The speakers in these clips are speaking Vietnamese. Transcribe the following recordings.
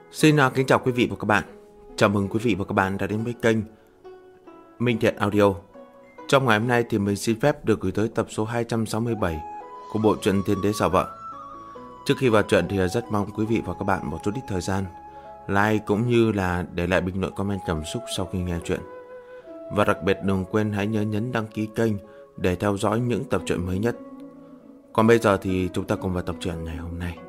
Xin kính chào quý vị và các bạn. Chào mừng quý vị và các bạn đã đến với kênh Minh Thiện Audio. Trong ngày hôm nay thì mình xin phép được gửi tới tập số 267 của bộ truyện Thiên Đế Xảo Vợ. Trước khi vào truyện thì rất mong quý vị và các bạn một chút ít thời gian like cũng như là để lại bình luận comment cảm xúc sau khi nghe truyện. Và đặc biệt đừng quên hãy nhớ nhấn đăng ký kênh để theo dõi những tập truyện mới nhất. Còn bây giờ thì chúng ta cùng vào tập truyện ngày hôm nay.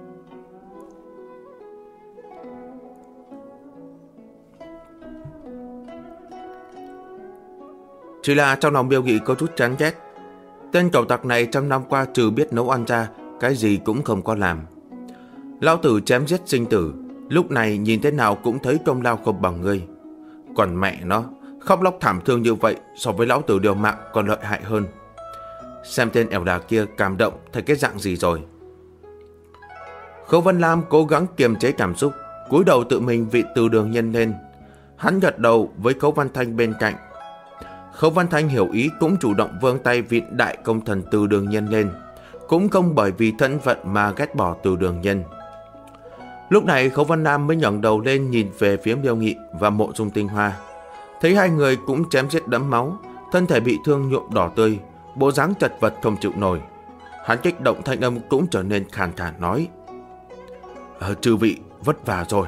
Chỉ là trong lòng Miêu Nghị có chút chán ghét. Tên cẩu tặc này trong năm qua trừ biết nấu ăn ra, cái gì cũng không có làm. Lão tử chém giết sinh tử, lúc này nhìn thế nào cũng thấy công lao không bằng ngươi. Còn mẹ nó, khóc lóc thảm thương như vậy so với lão tử liều mạng còn lợi hại hơn. Xem tên ẻo đà kia cảm động thành cái dạng gì rồi. Khấu Vân Lam cố gắng kiềm chế cảm xúc, cúi đầu tự mình vị Từ Đường Nhân lên. Hắn gật đầu với Khấu Văn Thanh bên cạnh. Khấu Văn Thanh hiểu ý cũng chủ động vươn tay vịn đại công thần Từ Đường Nhân lên, cũng không bởi vì thân phận mà ghét bỏ Từ Đường Nhân. Lúc này Khấu Văn Lam mới ngẩng đầu lên nhìn về phía Miêu Nghị và Mộ Dung Tinh Hoa. Thấy hai người cũng chém giết đẫm máu, thân thể bị thương nhuộm đỏ tươi, bộ dáng chật vật không chịu nổi. Hắn kích động, thanh âm cũng trở nên khàn khàn nói: Chư vị vất vả rồi.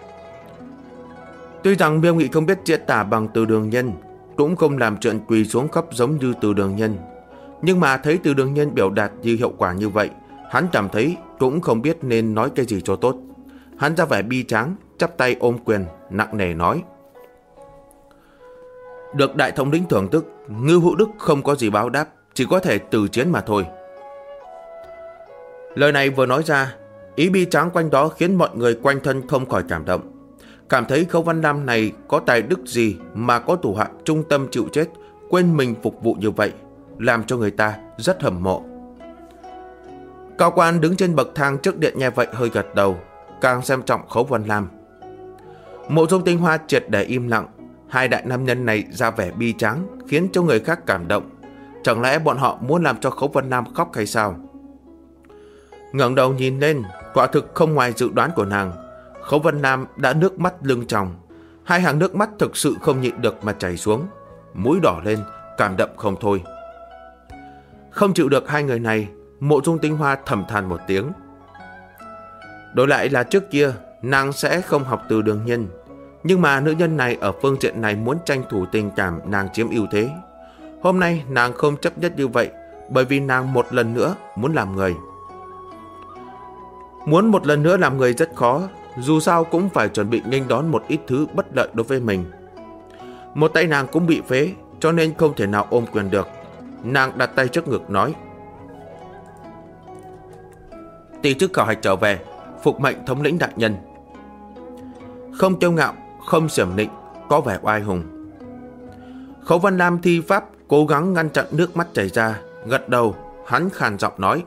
Tuy rằng Miêu Nghị không biết diễn tả bằng Từ Đường Nhân, cũng không làm chuyện quỳ xuống khóc giống như Từ Đường Nhân, nhưng mà thấy Từ Đường Nhân biểu đạt như hiệu quả như vậy, hắn cảm thấy cũng không biết nên nói cái gì cho tốt. Hắn ra vẻ bi tráng, chắp tay ôm quyền, nặng nề nói: Được đại thống lĩnh thưởng thức, Ngưu Hữu Đức không có gì báo đáp, chỉ có thể từ chiến mà thôi. Lời này vừa nói ra, ý bi tráng quanh đó khiến mọi người quanh thân không khỏi cảm động. Cảm thấy Khấu Văn Lam này có tài đức gì mà có thủ hạ trung tâm chịu chết, quên mình phục vụ như vậy, làm cho người ta rất hâm mộ. Cao quan đứng trên bậc thang trước điện nghe vậy hơi gật đầu, càng xem trọng Khấu Văn Lam. Mộ Dung Tinh Hoa triệt để im lặng. Hai đại nam nhân này ra vẻ bi tráng, khiến cho người khác cảm động. Chẳng lẽ bọn họ muốn làm cho Khấu Văn Lam khóc hay sao? Ngẩng đầu nhìn lên, quả thực không ngoài dự đoán của nàng. Khấu Văn Lam đã nước mắt lưng tròng, hai hàng nước mắt thực sự không nhịn được mà chảy xuống, mũi đỏ lên, cảm động không thôi. Không chịu được hai người này, Mộ Dung Tinh Hoa thầm than một tiếng. Đổi lại là trước kia, nàng sẽ không học Từ Đường Nhân, nhưng mà nữ nhân này ở phương diện này muốn tranh thủ tình cảm nàng chiếm ưu thế. Hôm nay nàng không chấp nhất như vậy, bởi vì nàng một lần nữa muốn làm người. Muốn một lần nữa làm người rất khó, dù sao cũng phải chuẩn bị nghênh đón một ít thứ bất lợi đối với mình. Một tay nàng cũng bị phế, cho nên không thể nào ôm quyền được. Nàng đặt tay trước ngực nói: Tỷ chức khảo hạch trở về, phục mệnh thống lĩnh đại nhân. Không kiêu ngạo, không xiểm nịnh, có vẻ oai hùng. Khấu Văn Lam thi pháp cố gắng ngăn chặn nước mắt chảy ra, gật đầu. Hắn khàn giọng nói: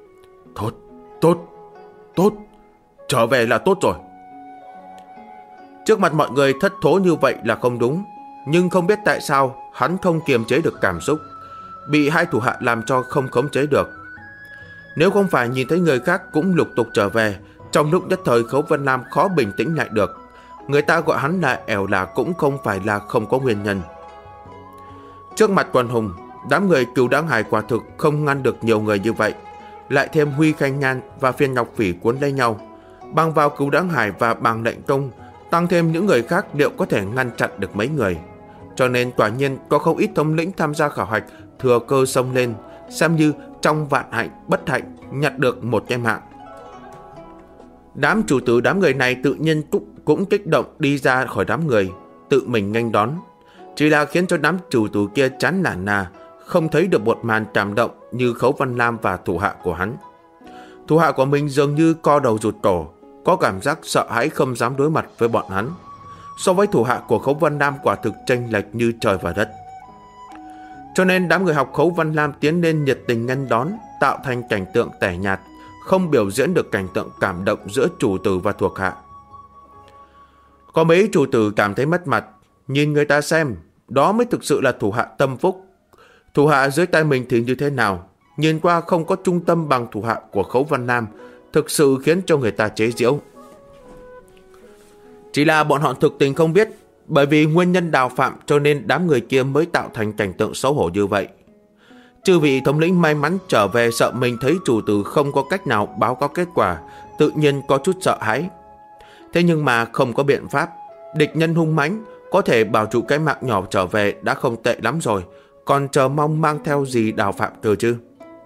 Tốt, trở về là tốt rồi. Trước mặt mọi người thất thố như vậy là không đúng, nhưng không biết tại sao hắn không kiềm chế được cảm xúc, bị hai thủ hạ làm cho không khống chế được. Nếu không phải nhìn thấy người khác cũng lục tục trở về, trong lúc nhất thời Khấu Văn Lam khó bình tĩnh lại được. Người ta gọi hắn là ẻo là cũng không phải là không có nguyên nhân. Trước mặt quần hùng, đám người Cửu Đáng Hải quả thực không ngăn được nhiều người như vậy. Lại thêm Huy Khanh Nhan và Phiên Ngọc Phỉ cuốn lấy nhau, bằng vào Cửu Đáng Hải và bằng Lệnh Công, tăng thêm những người khác liệu có thể ngăn chặn được mấy người. Cho nên quả nhiên có không ít thống lĩnh tham gia khảo hạch thừa cơ xông lên, xem như trong vạn hạnh bất hạnh nhặt được một cái mạng. Đám chủ tử đám người này tự nhiên cũng kích động đi ra khỏi đám người, tự mình nghênh đón. Chỉ là khiến cho đám chủ tử kia chán nản nà, không thấy được một màn cảm động như Khấu Văn Lam và thủ hạ của hắn. Thủ hạ của mình dường như co đầu rụt cổ, có cảm giác sợ hãi không dám đối mặt với bọn hắn. So với thủ hạ của Khấu Văn Lam quả thực chênh lệch như trời và đất. Cho nên đám người học Khấu Văn Lam tiến lên nhiệt tình nghênh đón, tạo thành cảnh tượng tẻ nhạt, không biểu diễn được cảnh tượng cảm động giữa chủ tử và thuộc hạ. Có mấy chủ tử cảm thấy mất mặt, nhìn người ta xem, đó mới thực sự là thủ hạ tâm phúc. Thủ hạ dưới tay mình thì như thế nào, nhìn qua không có trung tâm bằng thủ hạ của Khấu Văn Lam, thực sự khiến cho người ta chế giễu. Chỉ là bọn họ thực tình không biết, bởi vì nguyên nhân đào phạm cho nên đám người kia mới tạo thành cảnh tượng xấu hổ như vậy. Chư vị thống lĩnh may mắn trở về, sợ mình thấy chủ tử không có cách nào báo cáo kết quả, tự nhiên có chút sợ hãi. Thế nhưng mà không có biện pháp, địch nhân hung mãnh, có thể bảo trụ cái mạng nhỏ trở về đã không tệ lắm rồi, còn chờ mong mang theo gì đào phạm cơ chứ.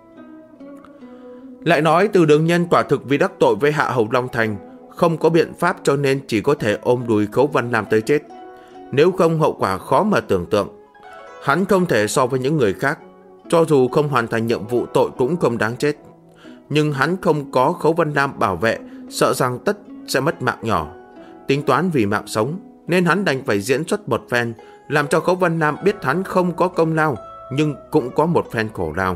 Lại nói Từ Đường Nhân quả thực vì đắc tội với Hạ Hầu Long Thành, không có biện pháp cho nên chỉ có thể ôm đùi Khấu Văn Lam tới chết. Nếu không hậu quả khó mà tưởng tượng. Hắn không thể so với những người khác, cho dù không hoàn thành nhiệm vụ tội cũng không đáng chết. Nhưng hắn không có Khấu Văn Lam bảo vệ, sợ rằng tất sẽ mất mạng nhỏ. Tính toán vì mạng sống, nên hắn đành phải diễn xuất một phen, làm cho Khấu Văn Lam biết hắn không có công lao, nhưng cũng có một phen khổ lao.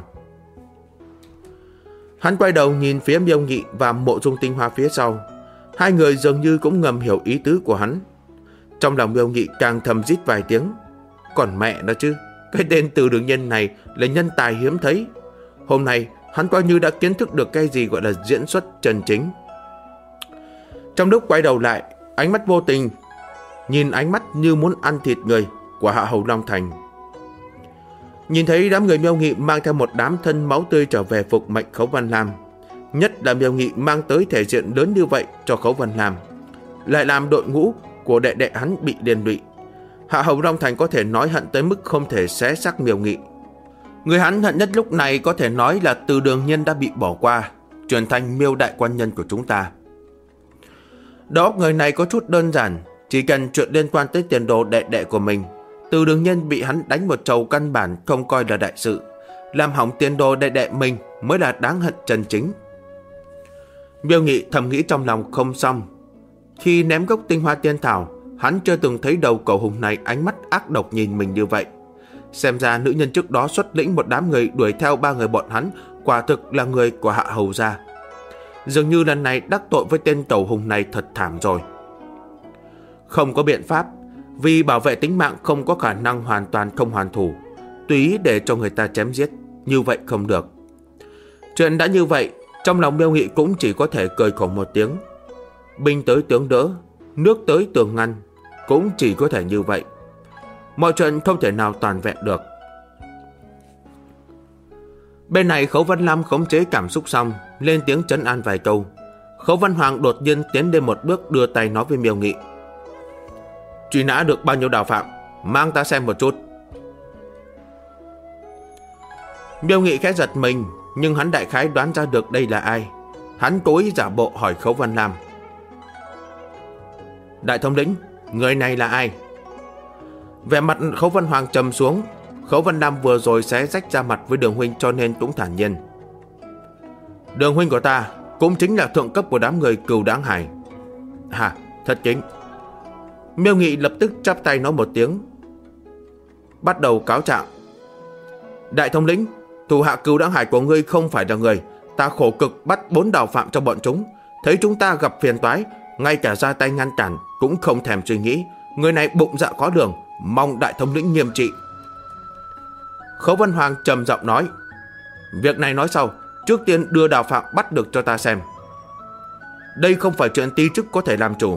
Hắn quay đầu nhìn phía Miêu Nghị và Mộ Dung Tinh Hoa phía sau. Hai người dường như cũng ngầm hiểu ý tứ của hắn. Trong lòng Miêu Nghị càng thầm rít vài tiếng. Còn mẹ nó chứ, cái tên Từ Đường Nhân này là nhân tài hiếm thấy. Hôm nay hắn coi như đã kiến thức được cái gì gọi là diễn xuất chân chính. Trong lúc quay đầu lại, ánh mắt vô tình nhìn ánh mắt như muốn ăn thịt người của Hạ Hầu Long Thành. Nhìn thấy đám người Miêu Nghị mang theo một đám thân máu tươi trở về phục mệnh Khấu Văn Lam, nhất là Miêu Nghị mang tới thể diện lớn như vậy cho Khấu Văn Lam, lại làm đội ngũ của đệ đệ hắn bị liên lụy. Hạ Hầu Long Thành có thể nói hận tới mức không thể xé xác Miêu Nghị. Người hắn hận nhất lúc này có thể nói là Từ Đường Nhân đã bị bỏ qua, chuyển thành Miêu đại quan nhân của chúng ta. Đó, người này có chút đơn giản, chỉ cần chuyện liên quan tới tiền đồ đệ đệ của mình, Từ Đường Nhân bị hắn đánh một trầu căn bản không coi là đại sự, làm hỏng tiền đồ đệ đệ mình mới là đáng hận chân chính. Miêu Nghị thầm nghĩ trong lòng không xong. Khi ném gốc tinh hoa tiên thảo, hắn chưa từng thấy đầu cậu hùng này ánh mắt ác độc nhìn mình như vậy. Xem ra nữ nhân trước đó xuất lĩnh một đám người đuổi theo ba người bọn hắn quả thực là người của Hạ Hầu gia. Dường như lần này đắc tội với tên tẩu hùng này thật thảm rồi. Không có biện pháp, vì bảo vệ tính mạng không có khả năng hoàn toàn không hoàn thủ, tùy ý để cho người ta chém giết, như vậy không được. Chuyện đã như vậy, trong lòng Miêu Nghị cũng chỉ có thể cười khổ một tiếng. Binh tới tướng đỡ, nước tới tường ngăn, cũng chỉ có thể như vậy. Mọi chuyện không thể nào toàn vẹn được. Bên này Khấu Văn Lam khống chế cảm xúc xong, lên tiếng trấn an vài câu. Khấu Văn Hoàng đột nhiên tiến lên một bước, đưa tay nói với Miêu Nghị: truy nã được bao nhiêu đào phạm, mang ta xem một chút. Miêu Nghị khẽ giật mình, nhưng hắn đại khái đoán ra được đây là ai. Hắn cố ý giả bộ hỏi Khấu Văn Lam: đại thống lĩnh, người này là ai? Vẻ mặt Khấu Văn Hoàng trầm xuống. Khấu Văn Lam vừa rồi xé rách ra mặt với Đường huynh cho nên cũng thản nhiên: Đường huynh của ta cũng chính là thượng cấp của đám người Cừu Đáng Hải. Hả, thật chính. Miêu Nghị lập tức chắp tay nói một tiếng, bắt đầu cáo trạng: đại thống lĩnh, thủ hạ Cừu Đáng Hải của ngươi không phải là người. Ta khổ cực bắt 4 đào phạm cho bọn chúng, thấy chúng ta gặp phiền toái, ngay cả ra tay ngăn cản cũng không thèm suy nghĩ. Người này bụng dạ khó lường, mong đại thống lĩnh nghiêm trị. Khấu Văn Hoàng trầm giọng nói: việc này nói sau, trước tiên đưa đào phạm bắt được cho ta xem. Đây không phải chuyện ti chức có thể làm chủ.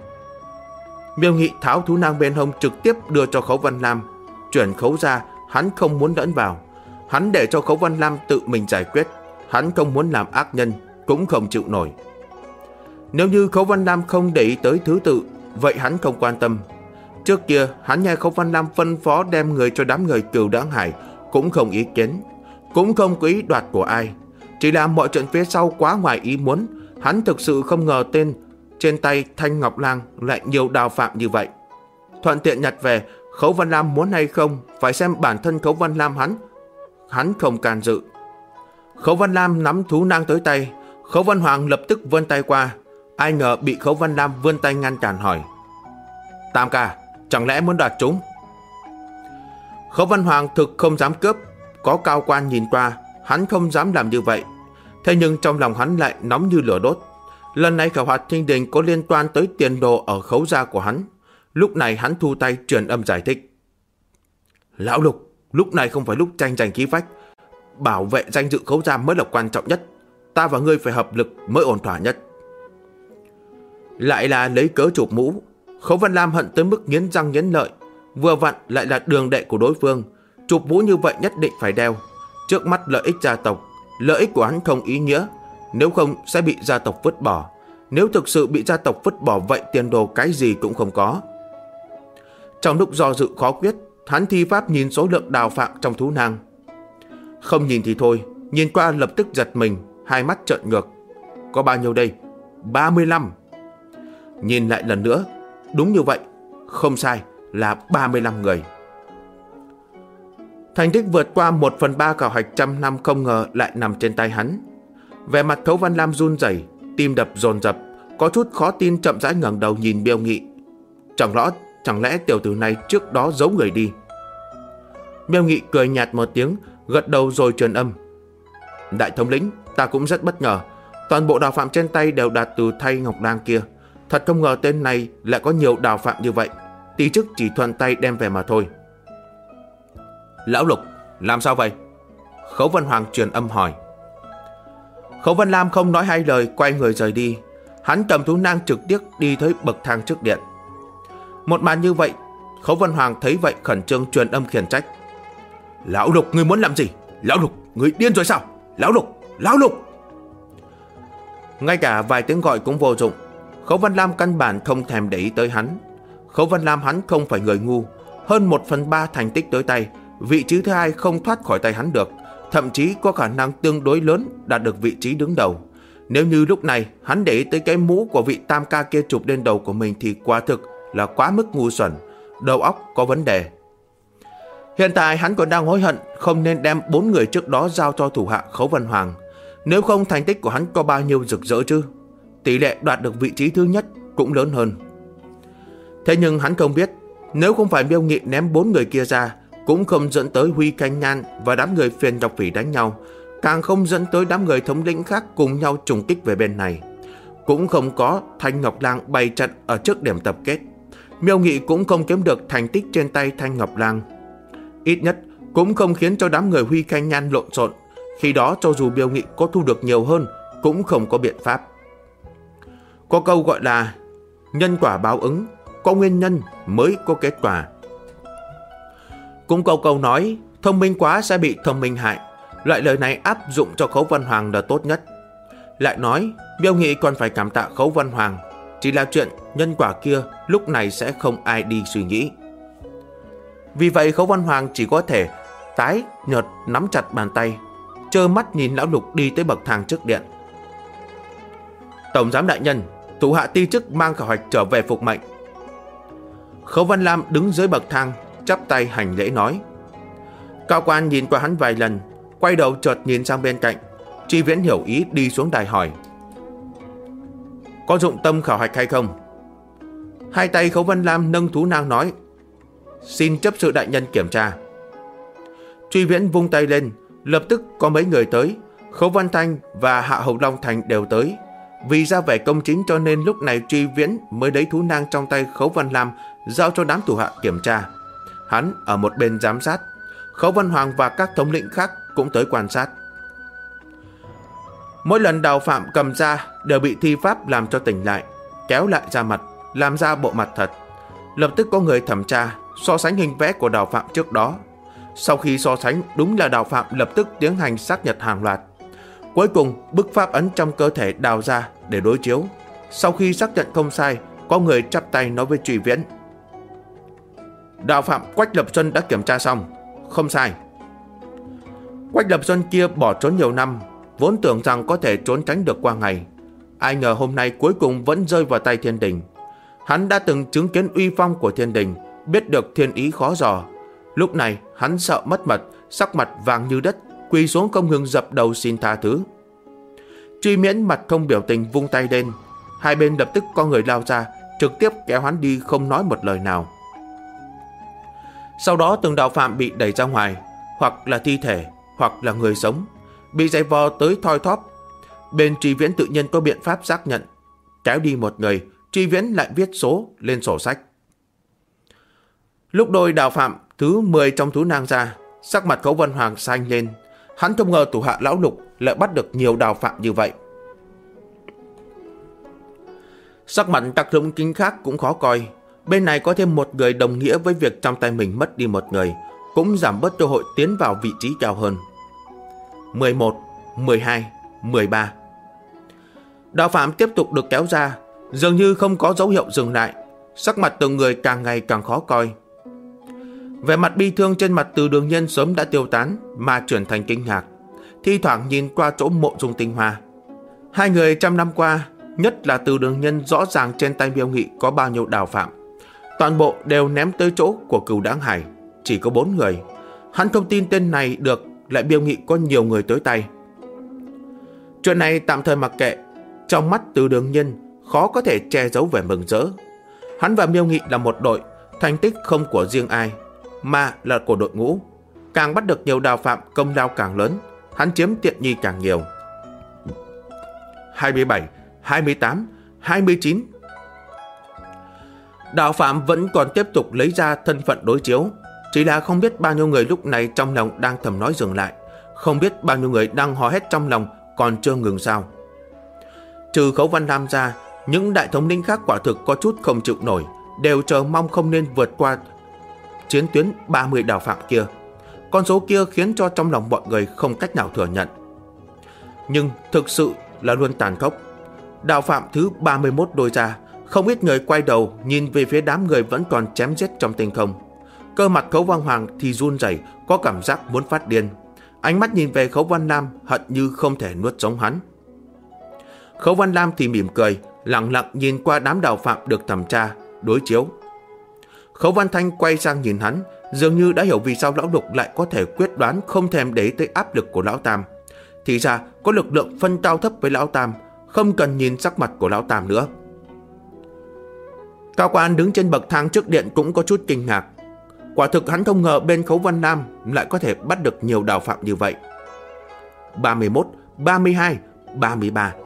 Miêu Nghị tháo thú nang bên hông trực tiếp đưa cho Khấu Văn Lam. Chuyển khấu ra, hắn không muốn lẫn vào. Hắn để cho Khấu Văn Lam tự mình giải quyết. Hắn không muốn làm ác nhân, cũng không chịu nổi. Nếu như Khấu Văn Lam không để ý tới thứ tự, vậy hắn không quan tâm. Trước kia hắn nghe Khấu Văn Lam phân phó đem người cho đám người Cừu Đáng Hải, cũng không ý kiến, cũng không có ý đoạt của ai. Chỉ là mọi chuyện phía sau quá ngoài ý muốn. Hắn thực sự không ngờ tên trên tay Thanh Ngọc Lang lại nhiều đào phạm như vậy. Thuận tiện nhặt về, Khấu Văn Lam muốn hay không phải xem bản thân Khấu Văn Lam hắn không can dự. Khấu Văn Lam nắm thú nang tới tay, Khấu Văn Hoàng lập tức vươn tay qua. Ai ngờ bị Khấu Văn Lam vươn tay ngăn cản, hỏi: Tam ca, chẳng lẽ muốn đoạt chúng? Khấu Văn Hoàng thực không dám cướp. Có cao quan nhìn qua, hắn không dám làm như vậy. Thế nhưng trong lòng hắn lại nóng như lửa đốt. Lần này khảo hoạt thinh đình có liên quan tới tiền đồ ở Khấu gia của hắn. Lúc này hắn thu tay truyền âm giải thích: Lão Lục, lúc này không phải lúc tranh giành khí phách. Bảo vệ danh dự Khấu gia mới là quan trọng nhất. Ta và ngươi phải hợp lực mới ổn thỏa nhất. Lại là lấy cớ chụp mũ. Khấu Văn Lam hận tới mức nghiến răng nghiến lợi, vừa vặn lại là đường đệ của đối phương, chụp mũ như vậy nhất định phải đeo. Trước mắt lợi ích gia tộc, lợi ích của hắn không ý nghĩa, nếu không sẽ bị gia tộc vứt bỏ. Nếu thực sự bị gia tộc vứt bỏ, vậy tiền đồ cái gì cũng không có. Trong lúc do dự khó quyết, hắn thi pháp nhìn số lượng đào phạm trong thú nang. Không nhìn thì thôi, nhìn qua lập tức giật mình, hai mắt trợn ngược. Có bao nhiêu đây? 35. Nhìn lại lần nữa, đúng như vậy, không sai, là 35 người. Thành tích vượt qua 1/3 khảo hạch trăm năm không ngờ lại nằm trên tay hắn. Vẻ mặt Khấu Văn Lam run rẩy, tim đập dồn dập, có chút khó tin, chậm rãi ngẩng đầu nhìn Miêu Nghị. Chẳng lẽ tiểu tử này trước đó giấu người đi? Miêu Nghị cười nhạt một tiếng, gật đầu rồi truyền âm. Đại thống lĩnh, ta cũng rất bất ngờ. Toàn bộ đào phạm trên tay đều đạt từ thay Ngọc Lang kia. Thật không ngờ tên này lại có nhiều đào phạm như vậy. Tí chức chỉ thuận tay đem về mà thôi. Lão Lục, làm sao vậy? Khấu Văn Hoàng truyền âm hỏi. Khấu Văn Lam không nói hai lời, quay người rời đi. Hắn cầm thú nang trực tiếp đi tới bậc thang trước điện. Một màn như vậy, Khấu Văn Hoàng thấy vậy khẩn trương truyền âm khiển trách. Lão Lục, ngươi muốn làm gì? Lão Lục, ngươi điên rồi sao? Lão Lục, Lão Lục! Ngay cả vài tiếng gọi cũng vô dụng. Khấu Văn Lam căn bản không thèm để ý tới hắn. Khấu Văn Lam hắn không phải người ngu. Hơn 1/3 thành tích tới tay, vị trí thứ hai không thoát khỏi tay hắn được, thậm chí có khả năng tương đối lớn đạt được vị trí đứng đầu. Nếu như lúc này hắn để ý tới cái mũ của vị tam ca kia chụp lên đầu của mình thì quả thực là quá mức ngu xuẩn, đầu óc có vấn đề. Hiện tại hắn còn đang hối hận không nên đem 4 người trước đó giao cho thủ hạ Khấu Văn Hoàng. Nếu không thành tích của hắn có bao nhiêu rực rỡ chứ? Tỷ lệ đoạt được vị trí thứ nhất cũng lớn hơn. Thế nhưng hắn không biết, nếu không phải Miêu Nghị ném 4 người kia ra, cũng không dẫn tới Huy Canh Nhan và đám người phiền Ngọc Phỉ đánh nhau, càng không dẫn tới đám người thống lĩnh khác cùng nhau trùng kích về bên này. Cũng không có Thanh Ngọc Lang bày trận ở trước điểm tập kết. Miêu Nghị cũng không kiếm được thành tích trên tay Thanh Ngọc Lang. Ít nhất cũng không khiến cho đám người Huy Canh Nhan lộn xộn. Khi đó cho dù Miêu Nghị có thu được nhiều hơn, cũng không có biện pháp. Có câu gọi là nhân quả báo ứng, có nguyên nhân mới có kết quả. Cũng có câu nói thông minh quá sẽ bị thông minh hại. Loại lời này áp dụng cho Khấu Văn Hoàng là tốt nhất. Lại nói Miêu Nghị còn phải cảm tạ Khấu Văn Hoàng. Chỉ là chuyện nhân quả kia lúc này sẽ không ai đi suy nghĩ. Vì vậy Khấu Văn Hoàng chỉ có thể tái nhợt nắm chặt bàn tay, trơ mắt nhìn Lão Lục đi tới bậc thang trước điện. Tổng giám đại nhân, thủ hạ ti chức mang khảo hạch trở về phục mệnh. Khấu Văn Lam đứng dưới bậc thang, chắp tay hành lễ nói. Cao quan nhìn qua hắn vài lần, quay đầu chợt nhìn sang bên cạnh. Tri Viễn hiểu ý đi xuống đài hỏi. Có dụng tâm khảo hạch hay không? Hai tay Khấu Văn Lam nâng thú nang nói. Xin chấp sự đại nhân kiểm tra. Tri Viễn vung tay lên, lập tức có mấy người tới. Khấu Văn Thanh và Hạ Hầu Long Thành đều tới. Vì ra vẻ công chính cho nên lúc này Tri Viễn mới lấy thú nang trong tay Khấu Văn Lam giao cho đám thủ hạ kiểm tra. Hắn ở một bên giám sát. Khấu Văn Hoàng và các thống lĩnh khác cũng tới quan sát. Mỗi lần đào phạm cầm ra đều bị thi pháp làm cho tỉnh lại, kéo lại ra mặt, làm ra bộ mặt thật. Lập tức có người thẩm tra, so sánh hình vẽ của đào phạm trước đó. Sau khi so sánh đúng là đào phạm, lập tức tiến hành xác nhận hàng loạt. Cuối cùng bức pháp ấn trong cơ thể đào ra để đối chiếu. Sau khi xác nhận không sai, có người chắp tay nói với Tri Viễn. Đào phạm Quách Lập Xuân đã kiểm tra xong, không sai. Quách Lập Xuân kia bỏ trốn nhiều năm, vốn tưởng rằng có thể trốn tránh được qua ngày. Ai ngờ hôm nay cuối cùng vẫn rơi vào tay Thiên Đình. Hắn đã từng chứng kiến uy phong của Thiên Đình, biết được thiên ý khó dò. Lúc này hắn sợ mất mật, sắc mặt vàng như đất, quỳ xuống không ngừng dập đầu xin tha thứ. Tri Miễn mặt không biểu tình vung tay lên. Hai bên lập tức có người lao ra, trực tiếp kéo hắn đi không nói một lời nào. Sau đó từng đạo phạm bị đẩy ra ngoài, hoặc là thi thể, hoặc là người sống, bị giày vò tới thoi thóp. Bên Tri Viễn tự nhiên có biện pháp xác nhận. Kéo đi một người, Tri Viễn lại viết số lên sổ sách. Lúc đôi đào phạm thứ 10 trong thú nang ra, sắc mặt Khấu Văn Hoàng xanh lên. Hắn không ngờ thủ hạ Lão Lục lại bắt được nhiều đào phạm như vậy. Sắc mặt các thống lĩnh khác cũng khó coi. Bên này có thêm một người đồng nghĩa với việc trong tay mình mất đi một người, cũng giảm bớt cơ hội tiến vào vị trí cao hơn. 11, 12, 13. Đạo phạm tiếp tục được kéo ra, dường như không có dấu hiệu dừng lại. Sắc mặt từng người càng ngày càng khó coi. Vẻ mặt bi thương trên mặt Từ Đường Nhân sớm đã tiêu tán, mà chuyển thành kinh ngạc, thi thoảng nhìn qua chỗ Mộ Dung Tinh Hoa. Hai người trăm năm qua, nhất là Từ Đường Nhân rõ ràng trên tay Miêu Nghị có bao nhiêu đạo phạm, toàn bộ đều ném tới chỗ của Cửu Đáng Hải. Chỉ có 4 người. Hắn không tin tên này được, lại Miêu Nghị có nhiều người tới tay. Chuyện này tạm thời mặc kệ. Trong mắt Từ Đường Nhân khó có thể che giấu vẻ mừng rỡ. Hắn và Miêu Nghị là một đội, thành tích không của riêng ai, mà là của đội ngũ. Càng bắt được nhiều đạo phạm, công lao càng lớn, hắn chiếm tiện nghi càng nhiều. 27, 28, 29. Đạo phạm vẫn còn tiếp tục lấy ra thân phận đối chiếu, chỉ là không biết bao nhiêu người lúc này trong lòng đang thầm nói dừng lại, không biết bao nhiêu người đang hò hét trong lòng còn chưa ngừng sao. Trừ Khấu Văn Lam ra, những đại thống lĩnh khác quả thực có chút không chịu nổi, đều chờ mong không nên vượt qua chiến tuyến 30 đạo phạm kia. Con số kia khiến cho trong lòng mọi người không cách nào thừa nhận. Nhưng thực sự là luôn tàn khốc. Đạo phạm thứ 31 đôi ra, không ít người quay đầu nhìn về phía đám người vẫn còn chém giết trong tinh không. Cơ mặt Khấu Văn Hoàng thì run rẩy, có cảm giác muốn phát điên. Ánh mắt nhìn về Khấu Văn Lam hận như không thể nuốt sống hắn. Khấu Văn Lam thì mỉm cười, lặng lặng nhìn qua đám đạo phạm được thẩm tra, đối chiếu. Khấu Văn Thanh quay sang nhìn hắn, dường như đã hiểu vì sao Lão Lục lại có thể quyết đoán không thèm để ý tới áp lực của Lão Tam. Thì ra có lực lượng phân cao thấp với Lão Tam, không cần nhìn sắc mặt của Lão Tam nữa. Cao Quan đứng trên bậc thang trước điện cũng có chút kinh ngạc. Quả thực hắn không ngờ bên Khấu Văn Lam lại có thể bắt được nhiều đạo phạm như vậy. 31, 32, 33.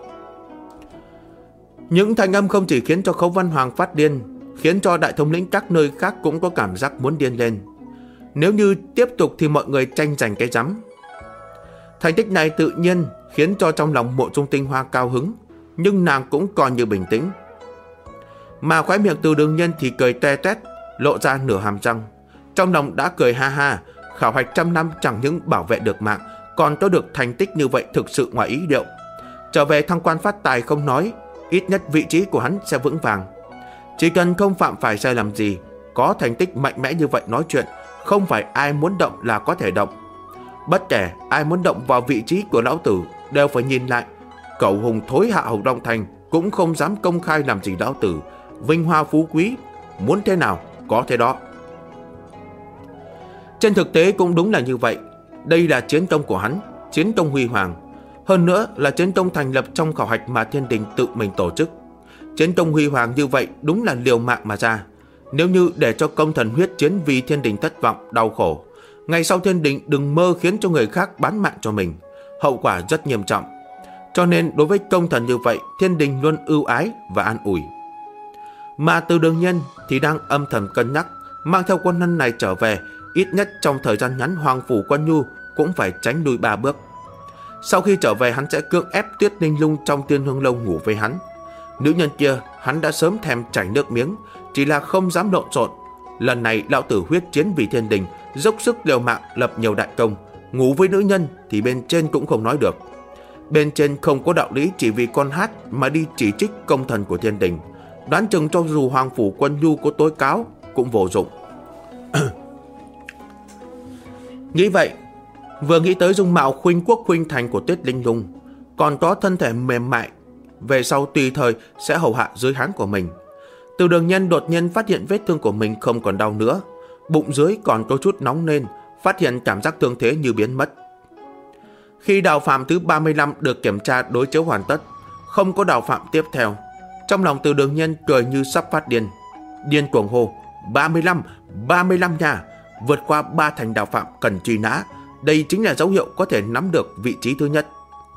Những thanh âm không chỉ khiến cho Khấu Văn Hoàng phát điên, khiến cho đại thống lĩnh các nơi khác cũng có cảm giác muốn điên lên. Nếu như tiếp tục thì mọi người tranh giành cái rắm. Thành tích này tự nhiên khiến cho trong lòng Mộ Dung Tinh Hoa cao hứng, nhưng nàng cũng còn như bình tĩnh. Mà khóe miệng Từ Đường Nhân thì cười te tét, lộ ra nửa hàm răng. Trong lòng đã cười ha ha, khảo hạch trăm năm chẳng những bảo vệ được mạng, còn có được thành tích như vậy thực sự ngoài ý liệu. Trở về thăng quan phát tài không nói, ít nhất vị trí của hắn sẽ vững vàng. Chỉ cần không phạm phải sai lầm gì, có thành tích mạnh mẽ như vậy nói chuyện, không phải ai muốn động là có thể động. Bất kể ai muốn động vào vị trí của lão tử đều phải nhìn lại. Cẩu hùng thối hạ Hồng Long Thành cũng không dám công khai làm gì lão tử. Vinh hoa phú quý, muốn thế nào có thế đó. Trên thực tế cũng đúng là như vậy. Đây là chiến công của hắn, chiến công huy hoàng. Hơn nữa là chiến công thành lập trong khảo hạch mà thiên đình tự mình tổ chức. Chiến công huy hoàng như vậy đúng là liều mạng mà ra. Nếu như để cho công thần huyết chiến vì thiên đình thất vọng, đau khổ, ngày sau thiên đình đừng mơ khiến cho người khác bán mạng cho mình, hậu quả rất nghiêm trọng. Cho nên đối với công thần như vậy, thiên đình luôn ưu ái và an ủi. Mà Từ Đường Nhân thì đang âm thầm cân nhắc mang theo quân nhân này trở về, ít nhất trong thời gian ngắn Hoàng Phủ Quân Nhu cũng phải tránh lui 3 bước. Sau khi trở về hắn sẽ cưỡng ép Tuyết Ninh Lung trong Tiên Hương Lâu ngủ với hắn. Nữ nhân kia hắn đã sớm thèm chảy nước miếng, chỉ là không dám lộn xộn. Lần này lão tử huyết chiến vì thiên đình, dốc sức liều mạng lập nhiều đại công, ngủ với nữ nhân thì bên trên cũng không nói được. Bên trên không có đạo lý chỉ vì con hát mà đi chỉ trích công thần của thiên đình. Đoán chừng cho dù Hoàng Phủ Quân Nhu có tố cáo cũng vô dụng. Nghĩ vậy, vừa nghĩ tới dung mạo khuynh quốc khuynh thành của Tuyết Linh Lung, còn có thân thể mềm mại, về sau tùy thời sẽ hầu hạ dưới háng của mình. Từ Đường Nhân đột nhiên phát hiện vết thương của mình không còn đau nữa, bụng dưới còn có chút nóng lên, phát hiện cảm giác thương thế như biến mất. Khi đạo phạm thứ 35 được kiểm tra đối chiếu hoàn tất, không có đạo phạm tiếp theo, trong lòng Từ Đường Nhân cười như sắp phát điên. Điên cuồng hô: 35, 35 nha, vượt qua 3 thành đạo phạm cần truy nã. Đây chính là dấu hiệu có thể nắm được vị trí thứ nhất.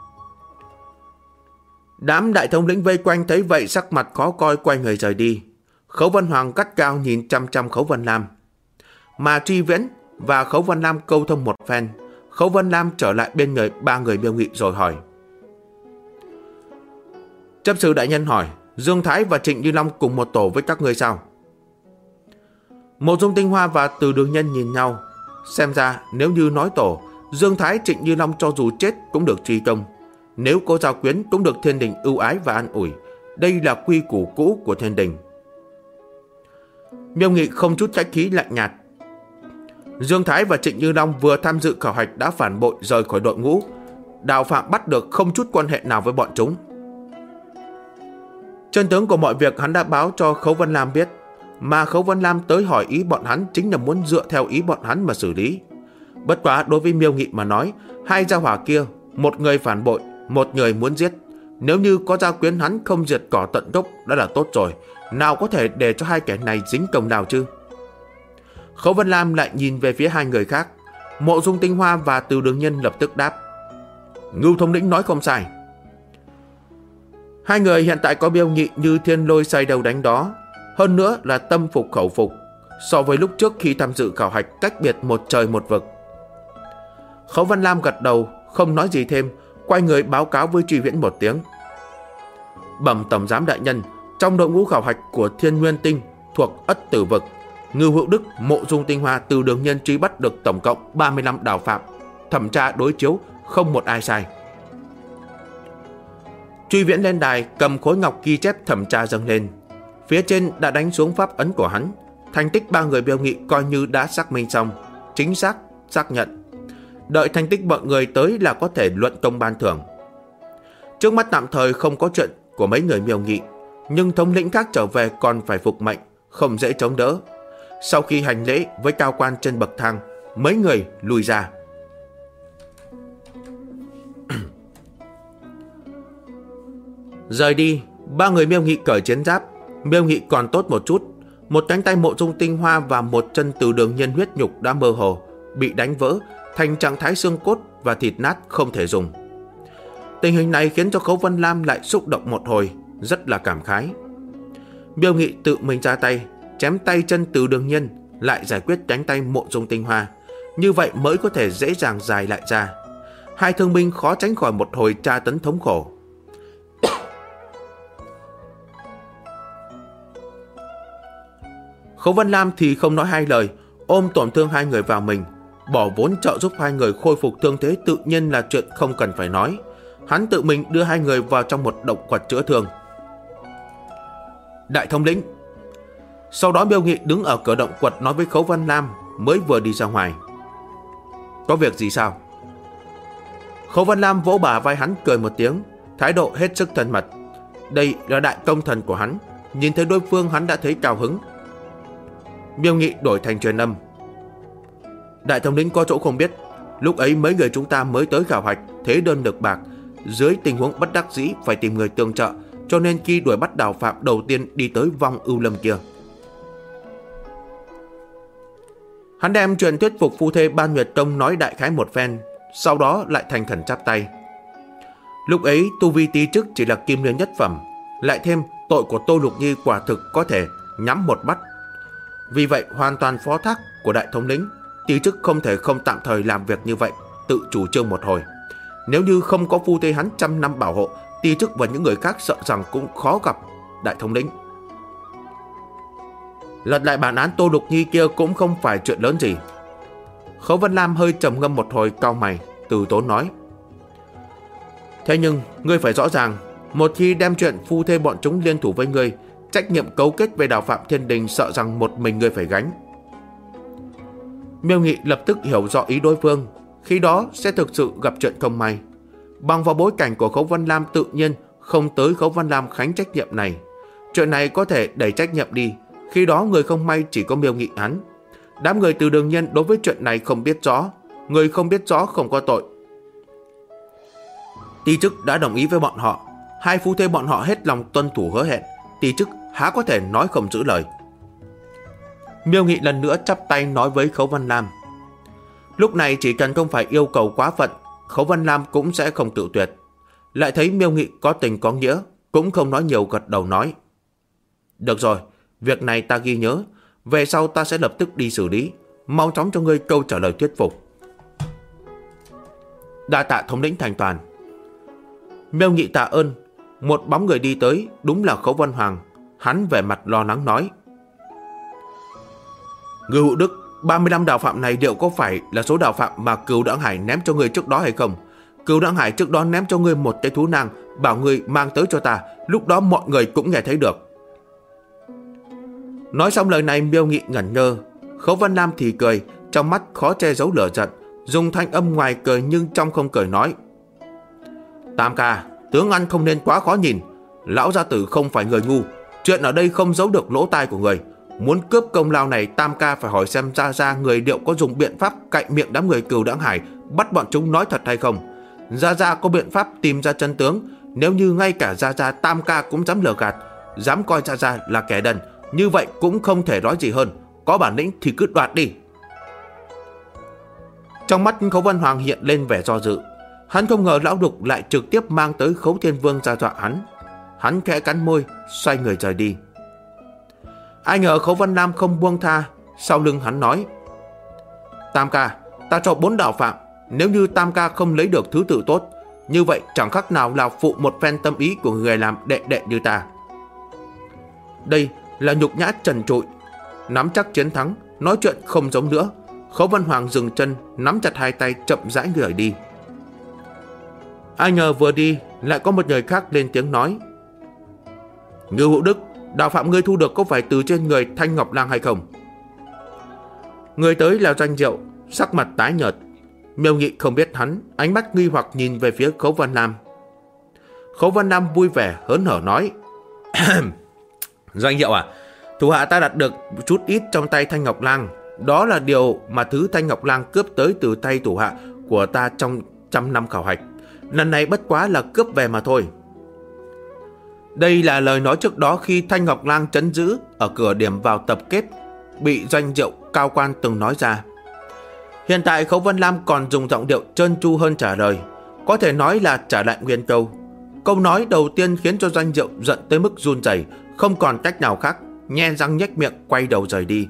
Đám đại thống lĩnh vây quanh thấy vậy sắc mặt khó coi, quay người rời đi. Khấu Văn Hoàng gắt cao nhìn chăm chăm Khấu Văn Lam. Mà Tri Viễn và Khấu Văn Lam câu thông một phen, Khấu Văn Lam trở lại bên người 3 người Miêu Nghị rồi hỏi: Chấp sự đại nhân hỏi, Dương Thái và Trịnh Như Long cùng một tổ với các ngươi sao? Mộ Dung Tinh Hoa và Từ Đường Nhân nhìn nhau. Xem ra nếu như nói tổ, Dương Thái, Trịnh Như Long cho dù chết cũng được truy công. Nếu có giao quyến cũng được thiên đình ưu ái và an ủi. Đây là quy củ cũ của thiên đình. Miêu Nghị không chút khách khí lạnh nhạt. Dương Thái và Trịnh Như Long vừa tham dự khảo hạch đã phản bội rời khỏi đội ngũ. Đạo Phạm bắt được không chút quan hệ nào với bọn chúng. Chân tướng của mọi việc hắn đã báo cho Khấu Vân Lam biết, mà Khấu Vân Lam tới hỏi ý bọn hắn chính là muốn dựa theo ý bọn hắn mà xử lý. Bất quá đối với Miêu Nghị mà nói, hai gia hỏa kia, một người phản bội, một người muốn giết. Nếu như có gia quyến hắn không diệt cỏ tận gốc đã là tốt rồi, nào có thể để cho hai kẻ này dính công nào chứ. Khấu Vân Lam lại nhìn về phía hai người khác. Mộ Dung Tinh Hoa và Từ Đường Nhân lập tức đáp. Ngưu thống lĩnh nói không sai. Hai người hiện tại có Miêu Nghị như thiên lôi xoay đầu đánh đó, hơn nữa là tâm phục khẩu phục, so với lúc trước khi tham dự khảo hạch cách biệt một trời một vực. Khấu Vân Lam gật đầu, không nói gì thêm, quay người báo cáo với Truy Viễn một tiếng. Bẩm tổng giám đại nhân, trong đội ngũ khảo hạch của Thiên Nguyên Tinh thuộc Ất Tử Vực, Ngưu Hữu Đức, Mộ Dung Tinh Hoa, Từ Đường Nhân truy bắt được tổng cộng 35 đào phạm, thẩm tra đối chiếu không một ai sai. Truy Viễn lên đài cầm khối ngọc ghi chép thẩm tra dâng lên, phía trên đã đánh xuống pháp ấn của hắn. Thành tích ba người Miêu Nghị coi như đã xác minh xong, chính xác xác nhận. Đợi thành tích mọi người tới là có thể luận công ban thưởng. Trước mắt tạm thời không có chuyện của mấy người Miêu Nghị, nhưng thống lĩnh khác trở về còn phải phục mệnh, không dễ chống đỡ. Sau khi hành lễ với cao quan trên bậc thang, mấy người lùi ra. Rời đi, ba người Miêu Nghị cởi chiến giáp. Miêu Nghị còn tốt một chút, một cánh tay Mộ Dung Tinh Hoa và một chân Từ Đường Nhân huyết nhục đã mơ hồ, bị đánh vỡ thành trạng thái xương cốt và thịt nát không thể dùng. Tình hình này khiến cho Khấu Vân Lam lại xúc động một hồi, rất là cảm khái. Miêu Nghị tự mình ra tay, chém tay chân Từ Đường Nhân, lại giải quyết cánh tay Mộ Dung Tinh Hoa, như vậy mới có thể dễ dàng dài lại ra. Hai thương binh khó tránh khỏi một hồi tra tấn thống khổ. Khấu Vân Lam thì không nói hai lời, ôm tổn thương hai người vào mình, bỏ vốn trợ giúp hai người khôi phục thương thế tự nhiên là chuyện không cần phải nói. Hắn tự mình đưa hai người vào trong một động quật chữa thương. Đại thống lĩnh. Sau đó Miêu Nghị đứng ở cửa động quật nói với Khấu Vân Lam mới vừa đi ra ngoài. Có việc gì sao? Khấu Vân Lam vỗ bả vai hắn cười một tiếng, thái độ hết sức thân mật. Đây là đại công thần của hắn, nhìn thấy đối phương hắn đã thấy cao hứng. Miêu Nghị đổi thành truyền âm. Đại thống lĩnh có chỗ không biết, lúc ấy mấy người chúng ta mới tới khảo hạch, thế đơn được bạc, dưới tình huống bất đắc dĩ phải tìm người tương trợ, cho nên khi đuổi bắt đào phạm đầu tiên đi tới vong ưu lâm kia. Hắn đem chuyện thuyết phục phu thê Ban Nguyệt Tông nói đại khái một phen, sau đó lại thành khẩn chắp tay. Lúc ấy tu vi tí chức chỉ là kim liên nhất phẩm, lại thêm tội của Tô Lục Nhi quả thực có thể nhắm một mắt. Vì vậy hoàn toàn phó thác của đại thống lĩnh, tí chức không thể không tạm thời làm việc như vậy, tự chủ trương một hồi. Nếu như không có phu thê hắn trăm năm bảo hộ, tí chức và những người khác sợ rằng cũng khó gặp đại thống lĩnh. Lật lại bản án Tô Lục Nhi kia cũng không phải chuyện lớn gì. Khấu Vân Lam hơi trầm ngâm một hồi, cau mày, từ tốn nói. Thế nhưng ngươi phải rõ ràng, một khi đem chuyện phu thê bọn chúng liên thủ với ngươi, trách nhiệm cấu kết về đào phạm thiên đình sợ rằng một mình ngươi phải gánh. Miêu Nghị lập tức hiểu rõ ý đối phương, khi đó sẽ thực sự gặp chuyện không may. Bằng vào bối cảnh của Khấu Vân Lam tự nhiên không tới Khấu Vân Lam khánh trách nhiệm này. Chuyện này có thể đẩy trách nhiệm đi, khi đó người không may chỉ có Miêu Nghị hắn. Đám người Từ Đường Nhân đối với chuyện này không biết rõ, người không biết rõ không có tội. Ti chức đã đồng ý với bọn họ, hai phu thê bọn họ hết lòng tuân thủ hứa hẹn, Ti chức há có thể nói không giữ lời. Miêu Nghị lần nữa chắp tay nói với Khấu Vân Lam. Lúc này chỉ cần không phải yêu cầu quá phận, Khấu Vân Lam cũng sẽ không tự tuyệt. Lại thấy Miêu Nghị có tình có nghĩa, cũng không nói nhiều, gật đầu nói. Được rồi, việc này ta ghi nhớ, về sau ta sẽ lập tức đi xử lý, mau chóng cho ngươi câu trả lời thuyết phục. Đa tạ thống lĩnh thành toàn. Miêu Nghị tạ ơn. Một bóng người đi tới, đúng là Khấu Vân Hoàng. Hắn vẻ mặt lo lắng nói. Ngưu Hữu Đức, 35 đạo phạm này liệu có phải là số đạo phạm mà Cửu Đãng Hải ném cho ngươi trước đó hay không? Cửu Đãng Hải trước đó ném cho ngươi một cái thú nang, bảo ngươi mang tới cho ta, lúc đó mọi người cũng nghe thấy được. Nói xong lời này, Miêu Nghị ngẩn ngơ. Khấu Văn Lam thì cười, trong mắt khó che giấu lửa giận, dùng thanh âm ngoài cười nhưng trong không cười nói: Tam ca, tướng ăn không nên quá khó nhìn. Lão gia tử không phải người ngu, chuyện ở đây không giấu được lỗ tai của người. Muốn cướp công lao này, Tam ca phải hỏi xem Gia Gia người liệu có dùng biện pháp cạnh miệng đám người Cửu Đãng Hải, bắt bọn chúng nói thật hay không. Gia Gia có biện pháp tìm ra chân tướng. Nếu như ngay cả Gia Gia Tam ca cũng dám lừa gạt, dám coi Gia Gia là kẻ đần, như vậy cũng không thể nói gì hơn. Có bản lĩnh thì cứ đoạt đi. Trong mắt Khấu Văn Hoàng hiện lên vẻ do dự. Hắn không ngờ Lão Đục lại trực tiếp mang tới Khấu Thiên Vương ra dọa hắn. Hắn khẽ cắn môi, xoay người rời đi. Ai ngờ Khấu Văn Lam không buông tha. Sau lưng hắn nói: Tam ca, ta cho 4 đạo phạm. Nếu như Tam ca không lấy được thứ tự tốt, như vậy chẳng khác nào là phụ một phen tâm ý của người làm đệ đệ như ta. Đây là nhục nhã trần trụi. Nắm chắc chiến thắng, nói chuyện không giống nữa. Khấu Văn Hoàng dừng chân, nắm chặt hai tay chậm rãi rời đi. Ai ngờ vừa đi lại có một người khác lên tiếng nói: Ngưu Hữu Đức, đạo phạm ngươi thu được có phải từ trên người Thanh Ngọc Lang hay không? Người tới là Doanh Diệu, sắc mặt tái nhợt. Miêu Nghị không biết hắn, ánh mắt nghi hoặc nhìn về phía Khấu Văn Lam. Khấu Văn Lam vui vẻ hớn hở nói: Doanh Diệu à, thủ hạ ta đạt được chút ít trong tay Thanh Ngọc Lang. Đó là điều mà thứ Thanh Ngọc Lang cướp tới từ tay thủ hạ của ta trong 100 năm khảo hạch. Lần này bất quá là cướp về mà thôi. Đây là lời nói trước đó khi Thanh Ngọc Lang trấn giữ ở cửa điểm vào tập kết, bị Doanh Diệu cao quan từng nói ra. Hiện tại Khấu Văn Lam còn dùng giọng điệu trơn tru hơn trả lời, có thể nói là trả lại nguyên câu. Câu nói đầu tiên khiến cho Doanh Diệu giận tới mức run rẩy, không còn cách nào khác, nhe răng nhếch miệng quay đầu rời đi.